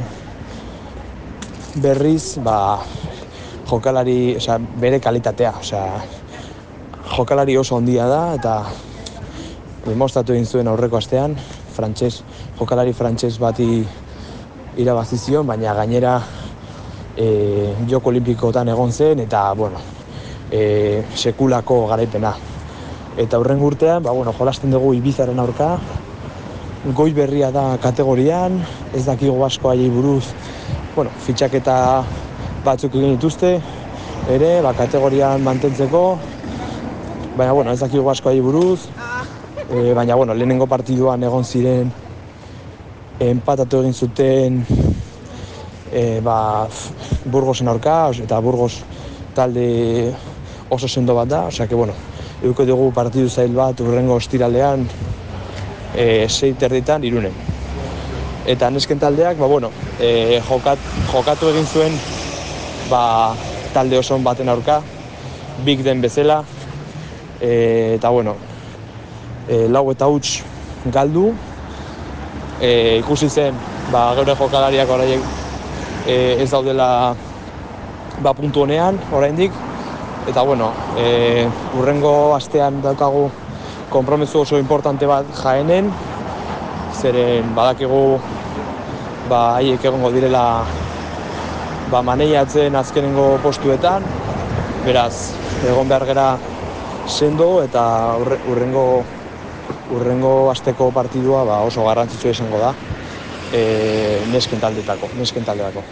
berriz ba, jokalari, oza, bere kalitatea, oza, jokalari oso ondia da, eta demostratu egin zuen aurreko astean, frantses, jokalari frantses bati irabazi zion, baina gainera e, joko olimpikotan egon zen, eta, bueno, e, sekulako garaipena. Eta hurrengo urtean, ba, bueno, jolasten dugu Ibizaren aurka, goi berria da kategorian, ez dakigu asko haiei buruz, bueno, fitxaketa batzuk egin dituzte, ere, ba, kategorian mantentzeko, baina, bueno, ez dakigu asko haiei buruz, e, baina, bueno, lehenengo partiduan egon ziren, empatatu egin zuten, e, ba, Burgosen aurka, eta Burgos talde oso sendo bat da, osea, que, bueno, eduko dugu partidu zail bat hurrengo ostiralean, e, sei terditan Irunen. Eta nesken taldeak, ba, bueno, e, jokat, jokatu egin zuen ba, talde oso baten aurka, big den bezala, e, eta, bueno, e, lau eta huts galdu, e, ikusi zen, ba, geure jokalariak oraiek e, ez daudela ba, puntu honean, oraindik, eta, bueno, e, urrengo astean daukagu konpromezu oso importante bat Jaenen, zeren badakigu ba, haiek egongo direla ba, maneiatzen azkenengo postuetan, beraz, egon behar gera sendo, eta urrengo, urrengo asteko partidua ba, oso garrantzitsua izango da, e, nesken taldetako, nesken taldeako.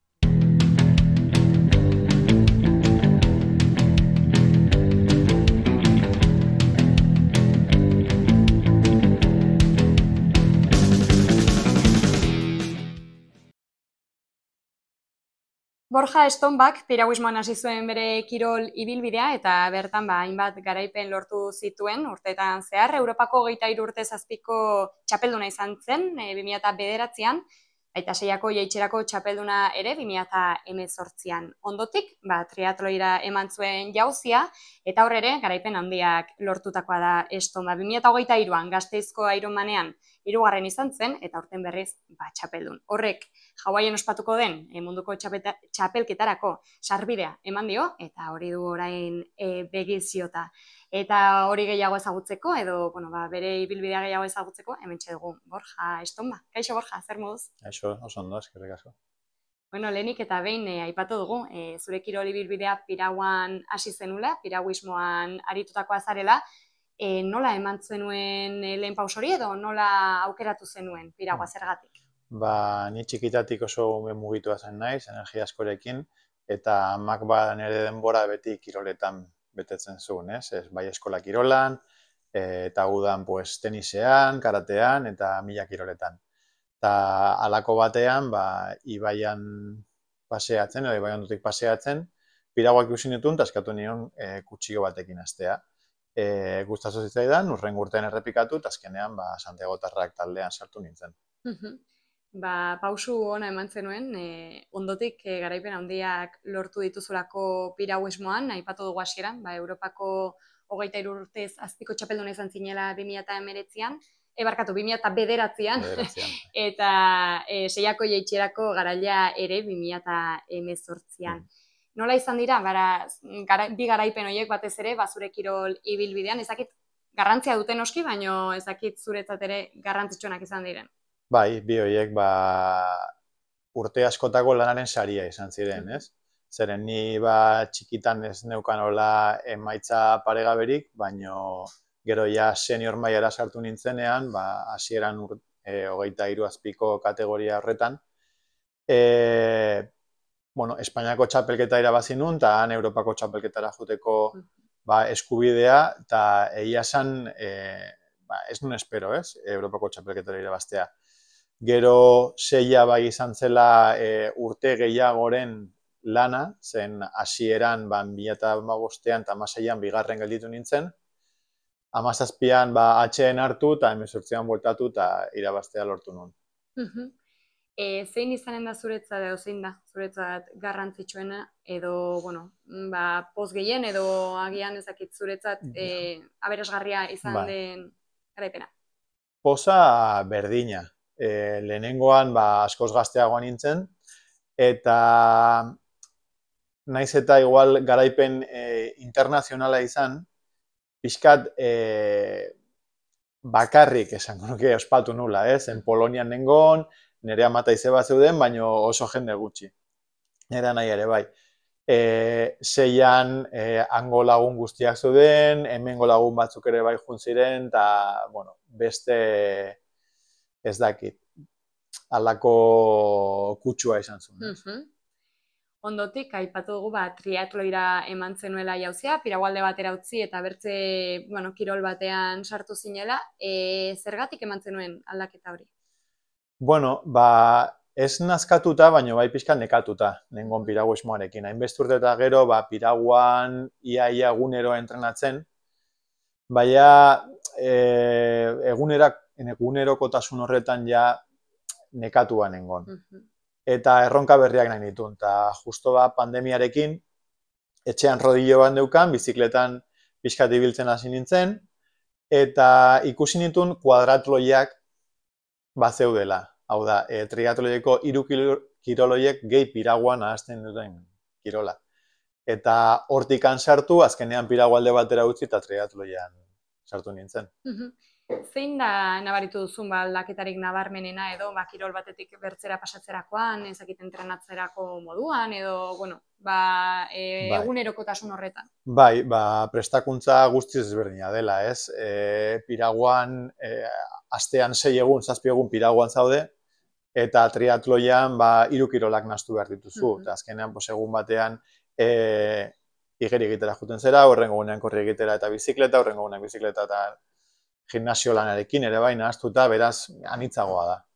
Borja Estonbak piraguismoan hasi zuen bere kirol ibilbidea eta bertan ba, hainbat garaipen lortu zituen urteetan zehar. Europako hogeita hiru urte zazpiko txapelduna izan zen, e, bi mila bederatzian, eta seiako jaitxerako txapelduna ere bi mila hemezortzian. Ondotik, ba, triatloira eman zuen jauzia, eta horre ere garaipen handiak lortutakoa da Estonba. bi mila hogeita hiruan Gasteizko Ironmanean hirugarren izan zen, eta aurten berriz, ba, txapeldun. Horrek, Hawaiian ospatuko den e, munduko txapeta, txapelketarako sarbidea eman dio, eta hori du orain e, begiziota. Eta hori gehiago ezagutzeko, edo bueno, ba, bere ibilbidea gehiago ezagutzeko, hemen dugu Borja Estonba. Kaixo Borja, zer moduz? Kaixo, oso ondo, eskerrik asko. Bueno, lehenik eta behin e, aipatu dugu, e, zure kirol ibilbidea pirauan hasi zenula, pirauismoan aritutakoa zarela, e, nola eman zenuen e, lehen paus hori edo nola aukeratu zenuen piraua zergatik? Ba, ni txikitatik oso ume mugitua zen naiz, energia askorekin, eta amak ba nire denbora beti kiroletan betetzen zuen, ez? Ez bai eskola kirolan, e, eta udan pues, tenisean, karatean eta mila kiroletan. Eta halako batean, ba, ibaian paseatzen, edo ibaian dutik paseatzen, pirauak ikusi nituen, eta eskatu nion e, kutsio batekin hastea. E, Gustazo zitzaidan, urren urtean errepikatu, eta azkenean ba, Santiagotarrak taldean sartu nintzen. Ba, pausu ona eman zenuen, e, ondotik e, garaipen handiak lortu dituzulako pirauismoan, aipatu dugu hasieran, ba, Europako hogeita hiru urtez azpiko txapelduna izan zinela bi mila hemeretzian, ebarkatu, bi mila bederatzian, eta e, seiako jaitxerako garaia ere bi mila hemezortzian. Nola izan dira, gara, gara, bi garaipen horiek batez ere, ba, zure kirol ibilbidean, ezakit garrantzia duten oski, baino ezakit zuretzat ere garrantzitsuenak izan diren. Bai, bi horiek ba, urte askotako lanaren saria izan ziren, ez? Zeren ni ba, txikitan ez neukanola emaitza paregaberik, baino gero ja senior mailara sartu nintzenean, ba, hasieran e, hogeita hiru azpiko kategoria horretan. E, bueno, Espainiako txapelketa irabazi nun, eta han Europako txapelketara joteko ba, eskubidea, eta egia esan e, ba, ez nun espero, ez? Europako txapelketara irabaztea. Gero seia bai izan zela e, urte gehiagoren lana, zen hasieran ba, bi mila hamabostean eta hamaseian bigarren gelditu nintzen, hamazazpian ba, atxeen hartu eta hemezortzian bueltatu eta irabaztea lortu nun. E, zein izanen da zuretzat edo zein da zuretzat garrantzitsuena edo, bueno, ba, poz gehien edo agian ezakit zuretzat e, aberasgarria izan Bai. den garaipena? Poza berdina. E, lehenengoan ba, askoz gazteagoa nintzen, eta naiz eta igual garaipen e, internazionala izan, pixkat e, bakarrik esango nuke ospatu nula, ez? En Polonian nengon, nire amata izeba zeuden, baino oso jende gutxi. Nire nahi ere bai. E, seian e, hango lagun guztiak zeuden, hemengo lagun batzuk ere bai juntziren, eta bueno, beste ez dakit, halako kutsua izan zuen. Uh-huh. Ondotik, aipatu dugu, ba, triatloira eman zenuela jauzia, piraualde batera utzi eta bertze, bueno, kirol batean sartu zinela, e, zergatik eman zenuen aldaketa hori? Bueno, ba, ez nazkatuta, baino bai pixka nekatuta, nengon piragüismoarekin. Hainbeste urte eta gero, ba, piraguan ia-ia egunero entrenatzen, baina e, egunerak egunerokotasun horretan ja nekatua nengon. Eta erronka berriak nahi nituen. Eta justo ba, pandemiarekin, etxean rodillo bat neukan, bizikletan pixkat ibiltzen hasi nintzen, eta ikusi nituen kuadratloiak bat zeudela. Hau da, e, triatloieko hiru kiroloiek gehi piraguan ahazten duten kirola. Eta hortikan sartu, azkenean piragualde batera utzi eta triatloian sartu nintzen. Zein da nabaritu duzun ba, aldaketarik nabarmenena edo ba, kirol batetik bertzera pasatzerakoan, ezakit entrenatzerako moduan edo, bueno, ba, e, Bai. egunerokotasun horretan? Bai, ba, prestakuntza guztiz ezberdina dela, ez? E, piraguan, e, astean sei egun, zazpi egun piraguan zaude, eta triatloian ba, hiru kirolak nahastu behar dituzu. Eta azkenean, pues, egun batean, e, igeri egitera juten zera, horrengo gunean korri egitera eta bizikleta, horrengo gunean bizikleta eta gimnasio lanarekin ere bai nahaztuta, beraz, anitzagoa da.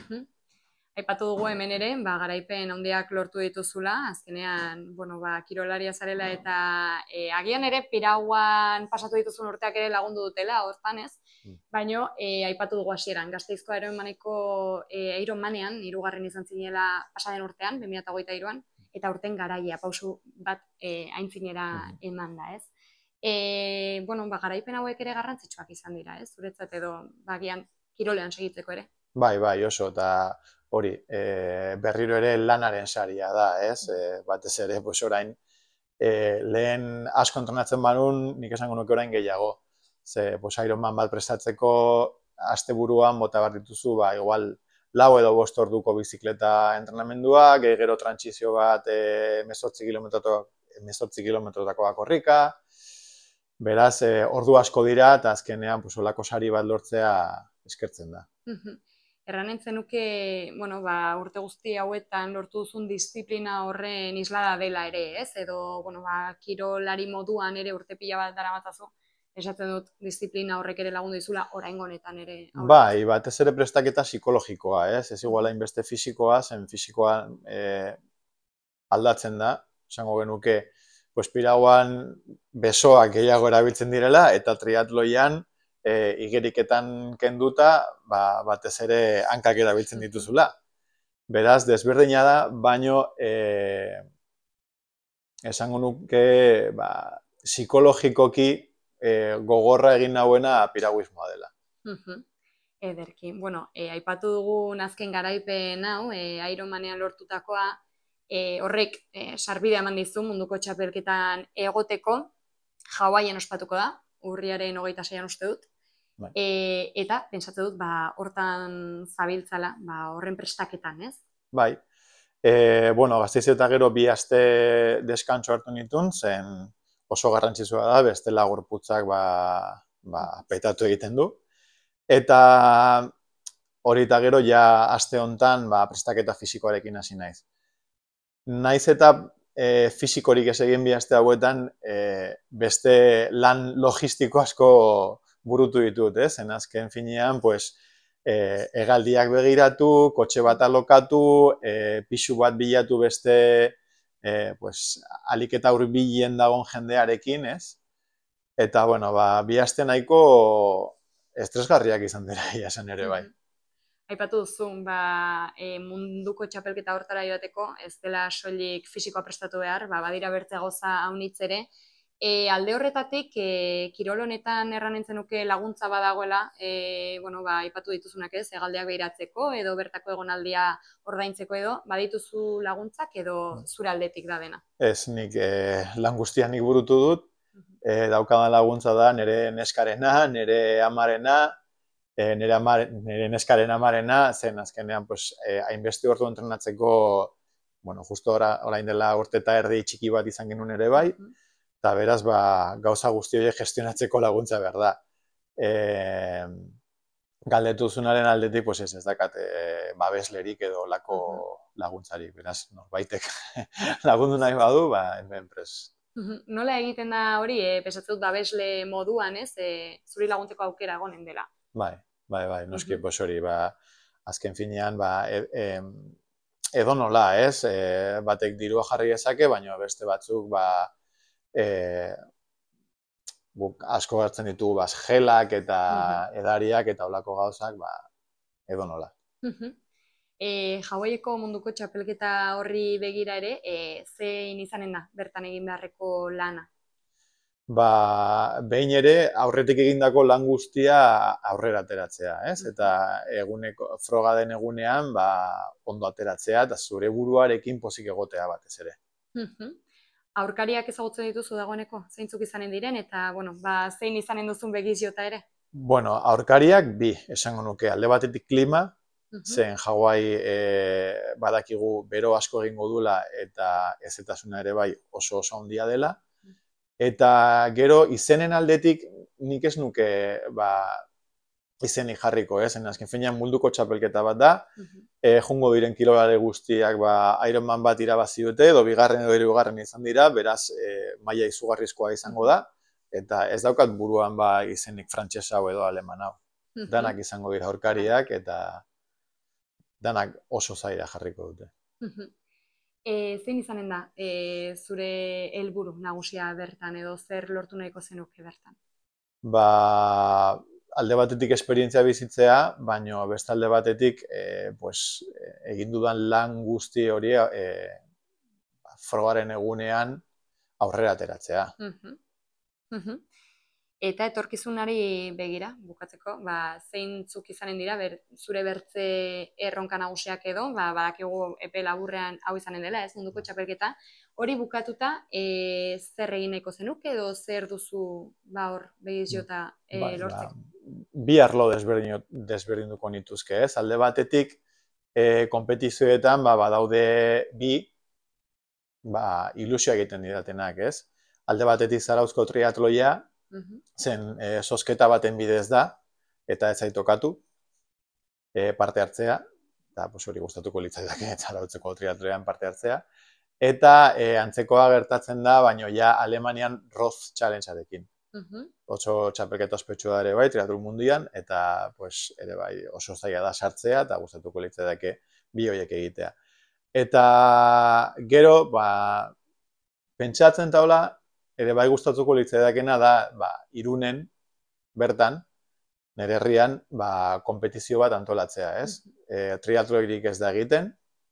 Aipatu dugu hemen ere, ba, garaipen handiak lortu dituzula, azkenean, bueno, ba, kirolaria zarela eta e, agian ere pirauan pasatu dituzun urteak ere lagundu dutela, hortan ez, baino, e, aipatu dugu hasieran, Gasteizko Ironmaneko e, Ironmanean, hirugarren izan zinela pasaden urtean, bi mila hogeita hiruan, eta urten garaia, pausu bat e, aintzinera eman da, ez. E, bueno, ba, garaipen hauek ere garrantzitsuak izan dira, ez? Zuretzat edo, bagian, kirolean segitzeko ere. Bai, bai, oso, eta hori, e, berriro ere lanaren saria da, ez? E, batez ere, pues orain, e, lehen asko entrenatzen banun, nik esango nuke orain gehiago. Ze, pues Ironman bat prestatzeko, asteburuan bota behar dituzu, ba, igual, lau edo bost orduko bizikleta entrenamendua, gero trantsizio bat e, hemezortzi kilometrotakoa korrika, beraz, e, ordu asko dira, eta azkenean, pues, olako sari bat lortzea eskertzen da. Erran entzen nuke, bueno, ba, urte guzti hauetan lortu duzun disiplina horren islada dela ere, ez? Edo, bueno, ba, kirolari moduan ere urte pila bat daramatzazu, esatzen dut disiplina horrek ere lagundu dizula oraingo honetan ere. Bai, batez ere prestaketa psikologikoa, ez? Ez igual hainbeste fisikoa, zen fisikoa e, aldatzen da, esango genuke, pues pirauan besoak gehiago erabiltzen direla, eta triatloian e, igeriketan kenduta, ba, batez ere hankak erabiltzen dituzula. Beraz, desberdina da, baino e, esango nuke ba, psikologikoki e, gogorra egin nauena piraguismoa dela. Ederki. Bueno, e, aipatu dugun azken garaipen hau, e, Ironmanean lortutakoa, e, horrek e, sarbidea eman dizu munduko txapelketan egoteko, Hawaien ospatuko da, urriaren hogeita seian uste dut, Bai. e, eta pentsatze dut, ba, hortan zabiltzala, ba, horren prestaketan, ez? Bai. E, bueno, Gasteiz eta gero bi aste deskantso hartu nituen, zen oso garrantzitsua da, bestela gorputzak ba, ba, petatu egiten du. Eta hori eta gero ja aste hontan ba, prestaketa fisikoarekin hasi naiz. Naiz eta e, fisikorik ez egin bi aste hauetan e, beste lan logistiko asko burutu ditut, ez? Zen azken finean, pues, e, hegaldiak begiratu, kotxe bat alokatu, e, pisu bat bilatu beste e, pues, alik eta hurbilen dagon jendearekin, ez? Eta, bueno, ba, bi aste nahiko estresgarriak izan dira, iazen ere bai. Aipatu duzun, ba, e, munduko txapelketa hortara joateko, ez dela soilik fisikoa prestatu behar, ba, badira bertze gauza haunitz ere. E, alde horretatik, e, kirol honetan erran entzen nuke laguntza badagoela, e, bueno, ba, aipatu dituzunak ez, hegaldiak behiratzeko, edo bertako egonaldia ordaintzeko edo, badituzu laguntzak edo zure aldetik da dena? Ez, nik e, lan guztia nik burutu dut, e, daukadan laguntza da nire neskarena, nire amarena, e, nire, amare, nire neskaren amarena, zen azkenean pues, e, hainbeste ordu entrenatzeko, bueno, justo ora, orain dela urte eta erdi txiki bat izan genuen ere bai, eta beraz, ba, gauza guzti horiek gestionatzeko laguntza behar da. E, galdetu zunaren aldetik, pues ez, ez dakat e, babeslerik edo lako laguntzarik, beraz, norbaitek lagundu nahi badu, ba, hemen pres. Nola egiten da hori, e, pesatzen dut babesle moduan, ez, e, zuri laguntzeko aukera egonen dela? Bai, bai, bai, noski, pues hori, ba, azken finean, ba, e, e, edo nola, ez, e, batek dirua jarri ezake, baina beste batzuk, ba, e, buk asko hartzen ditugu, bas, gelak eta edariak eta olako gauzak, ba, edo nola. E, Hawaiiko munduko txapelketa horri begira ere, e, zein izanen da, bertan egin beharreko lana? Ba, behin ere, aurretik egindako lan guztia aurrera ateratzea, ez? Eta eguneko, froga den egunean, ba, ondo ateratzea, eta zure buruarekin pozik egotea batez ere. Aurkariak ezagutzen dituzu dagoeneko, zeintzuk izanen diren, eta, bueno, ba, zein izanen duzun begiz jota ere? Bueno, aurkariak bi, esango nuke, alde batetik klima, zen Hawaii e, badakigu bero asko egingo dula eta hezetasuna ere bai oso oso handia dela. Eta gero izenen aldetik nik ez nuke ba, izenik jarriko, ez? Azken finean munduko txapelketa bat da, e, jungo diren kilolari guztiak ba, Ironman bat irabazi dute, edo bigarren edo hirugarren izan dira, beraz e, maila izugarrizkoa izango da, eta ez daukat buruan ba, izenik frantses hau edo aleman hau. Danak izango dira aurkariak eta danak oso zaila jarriko dute. E, zein izanen da e, zure helburu nagusia bertan edo zer lortu nahiko zenuke bertan? Ba, alde batetik esperientzia bizitzea, baina beste alde batetik e, pues, egin dudan lan guzti hori e, frogaren egunean aurrera ateratzea. Eta etorkizunari begira, bukatzeko, ba, zeintzuk izanen dira, ber, zure bertze erronka nagusiak edo, ba, badakigu epe laburrean hau izanen dela, ez munduko txapelketa, hori bukatuta, e, zer egin nahiko zenuke edo zer duzu ba, hor begiz jota e, Bai, lortzeko? ba, bi arlo desberdin, desberdinduko nituzke, ez? Alde batetik, e, konpetizioetan ba, badaude bi ba, ilusioa egiten didatenak, ez? Alde batetik Zarauzko triatloia, zen e, sosketa baten bidez da, eta ez zait tokatu e, parte hartzea, eta pues, hori gustatuko litzaidake Zarautzeko triatloian parte hartzea, eta e, antzekoa gertatzen da, baino ja Alemanian Roth Challenge-arekin. Oso txapelketa ospetsua ere bai, triatlon mundian, eta pues, ere bai oso zaila da sartzea, eta gustatuko litzaidake bi horiek egitea. Eta gero, ba, pentsatzen taula, ere bai gustatuko litzaidakena da, ba, Irunen, bertan, nire herrian, ba, konpetizio bat antolatzea, ez? E, triatloirik ez da egiten.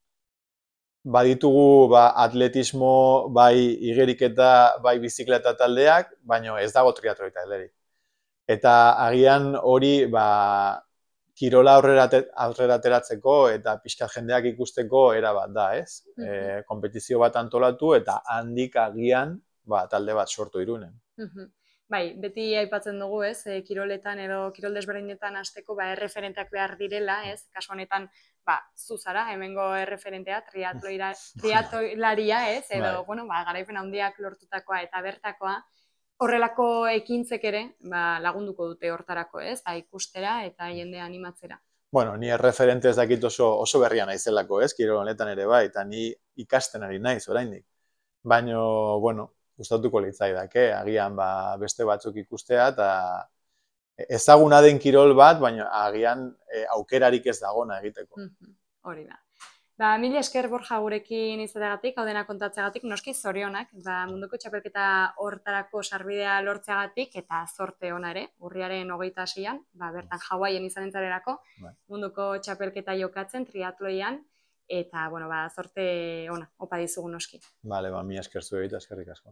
Baditugu, ba, atletismo, bai igeriketa, bai bizikleta taldeak, baina ez dago triatloi talderik. Eta agian hori, ba, kirola aurrera, aurrera ateratzeko eta pixka jendeak ikusteko era bat da, ez? E, konpetizio bat antolatu eta handik agian ba, talde bat sortu Irunen. Bai, beti aipatzen dugu, ez, e, kiroletan edo kirol desberdinetan hasteko ba, erreferenteak behar direla, ez, kasu honetan, ba, zu zara, hemengo erreferentea, triatloilaria, ez, edo, bai. Bueno, ba, garaipen handiak lortutakoa eta bertakoa, horrelako ekintzek ere, ba, lagunduko dute hortarako, ez, ba, ikustera eta jende animatzera. Bueno, ni erreferente ez dakit oso, oso berria naizelako, ez, kirol honetan ere bai, eta ni ikasten ari naiz oraindik. Baina, bueno, gustatuko litzaidake, agian ba, beste batzuk ikustea, eta ezaguna den kirol bat, baina agian e, aukerarik ez dagona egiteko. Hori da. Ba, mila esker Borja gurekin izateagatik, hau dena kontatzeagatik, noski zorionak, ba, munduko txapelketa hortarako sarbidea lortzeagatik, eta zorte ona ere, urriaren hogeita seian, ba, bertan Hawaien izanen-zarerako, munduko txapelketa jokatzen, triatloian, eta, bueno, ba, zorte ona, opa dizugu noski. Bale, ba, mila esker zu egita, eskerrik asko.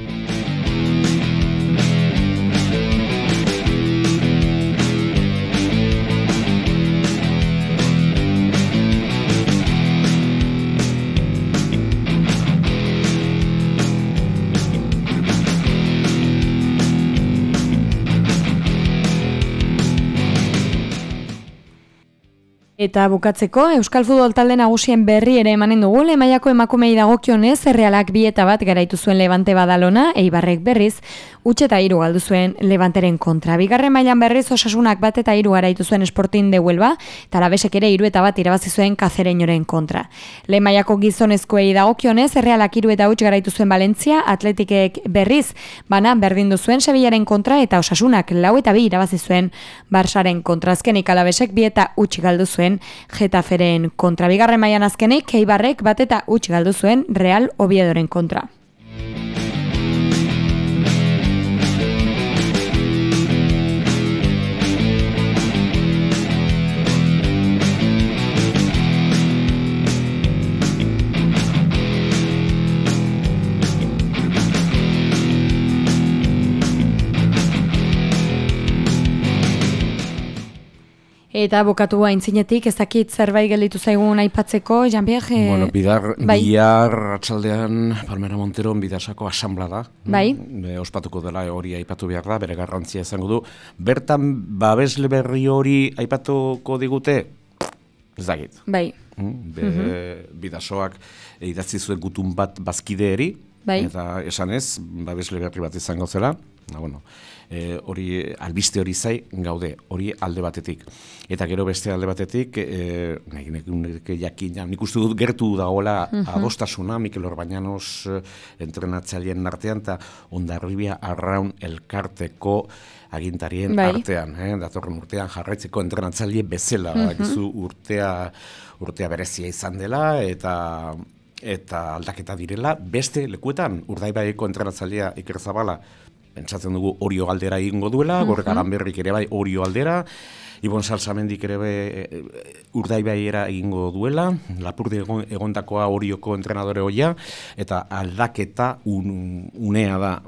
Eta bukatzeko, Euskal Futbol talde nagusien berri ere emanen dugu, Lemaiako emakumei dagokionez, Errealak bi eta bat garaitu zuen Levante Badalona, Eibarrek berriz, huts eta hiru galdu zuen Levanteren kontra. Bigarren mailan berriz Osasunak bat eta hiru garaitu zuen Sporting de Huelva, eta Alabesek ere hiru eta bat irabazi zuen Kazereñoren kontra. Lemaiako gizonezkoei dagokionez, Errealak hiru eta huts garaitu zuen Valentzia, Atletikek berriz, bana berdindu zuen Sevillaren kontra, eta Osasunak lau eta bi irabazi zuen Barsaren kontra. Azkenik Alabesek bi eta huts galdu zuen Getaferen kontra. Bigarren mailan azkenik, Eibarrek bat eta huts galdu zuen Real Oviedoren kontra. Eta bokatu aintzinetik, ez dakit zerbait gelditu zaigun aipatzeko, Jean-Pierre? Eh, bueno, bidar, bai. bihar atxaldean Palmera Monteron bidarsako asamblea da. Bai. E, ospatuko dela hori aipatu behar da, bere garrantzia izango du. Bertan, babesle berri hori aipatuko digute? Ez dakit. Bai. Be, mm-hmm. Bidasoak idatzi zuen gutun bat bazkideeri, bai. Eta esanez, babesle berri bat izango zela. Na, bueno, e, hori albiste hori zai gaude, hori alde batetik. Eta gero beste alde batetik, e, nik, nik, jakin, nik uste dut gertu dagoela uh-huh. adostasuna, Mikel Orbañanos entrenatzaileen artean, eta Hondarribia Arraun elkarteko agintarien bai. artean, eh? Datorren urtean jarraitzeko entrenatzaile bezala, uh-huh. gizu urtea, urtea berezia izan dela, eta eta aldaketa direla, beste lekuetan, Urdaibaiko entrenatzailea Iker Zabala, pentsatzen dugu Orio Galdera egingo duela, uh-huh. Gorka Aranberrik ere bai Orio Galdera, Ibon Salsamendik ere bai e, Urdaibaiera egingo duela, Lapurdi egon, egondakoa Orioko entrenadore hoia, eta aldaketa un, unea da.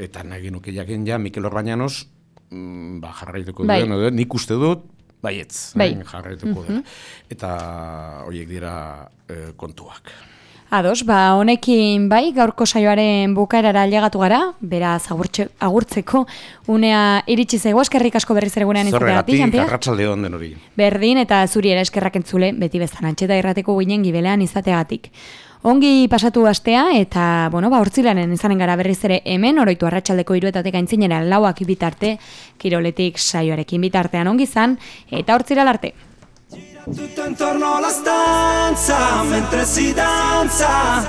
eta nahi genuke jakin ja, Mikel Orbañanos, mm, ba, jarraituko Bai. duen, edo, nik uste dut, baietz, Bai. eh, jarraituko dela. Mhm. Eta horiek dira eh, kontuak. Ados, ba, honekin bai, gaurko saioaren bukaerara ailegatu gara, beraz agurtxe, agurtzeko unea iritsi zego, eskerrik asko berriz ere gurean izateagatik, Zorregatik, Jean-Pierre. arratsalde on den hori. Berdin eta zuri ere eskerrak entzule, beti bezan antxeta irrateko ginen gibelean izateagatik. Ongi pasatu astea eta, bueno, ba, hortzilaren izanen gara berriz ere hemen, oroitu arratsaldeko hiruetatik aintzinera lauak bitarte, kiroletik saioarekin bitartean ongi izan, eta hortzilal arte. Tutto intorno alla stanza mentre si danza,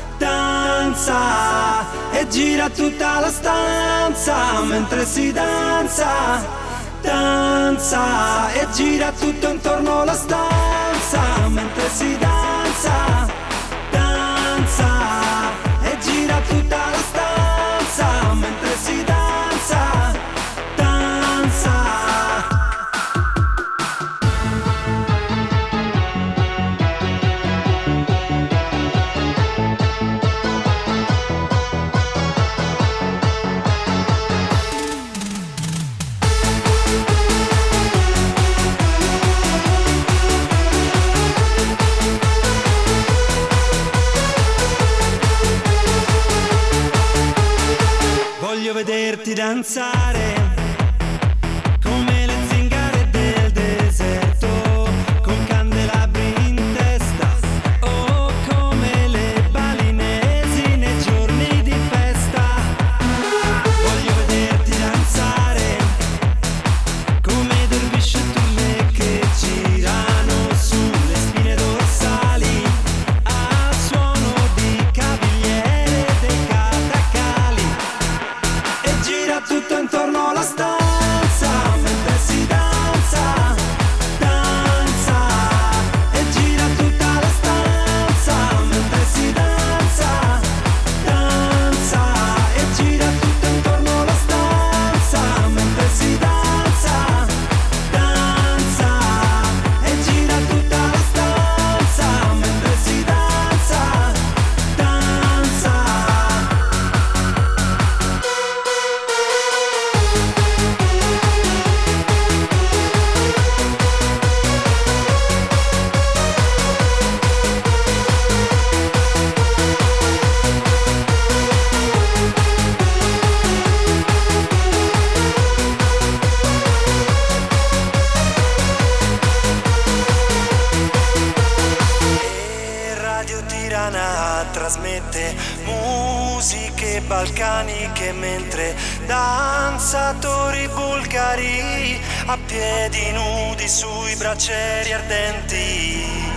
danza e gira tutta la stanza mentre si danza, danza e gira tutto intorno alla stanza mentre si danza, danza e gira tutta la stanza mentre si danza, danza. Voglio vederti danzare come le zingare del deserto, con candelabri in testa, o come le balinesi nei giorni di festa. Voglio vederti danzare come dervisci e turne che girano sulle spine dorsali al suono di cavigliere dei catacali. E gira tutto intorno alla stanza mentre si danza, danza. E gira tutta la stanza mentre si danza, danza. E gira tutto intorno alla stanza mentre si danza, danza. E gira tutta la stanza mentre si danza, danza. E Radio Tirana trasmette musiche balcaniche mentre danzatori bulgari a piedi nudi sui braccieri ardenti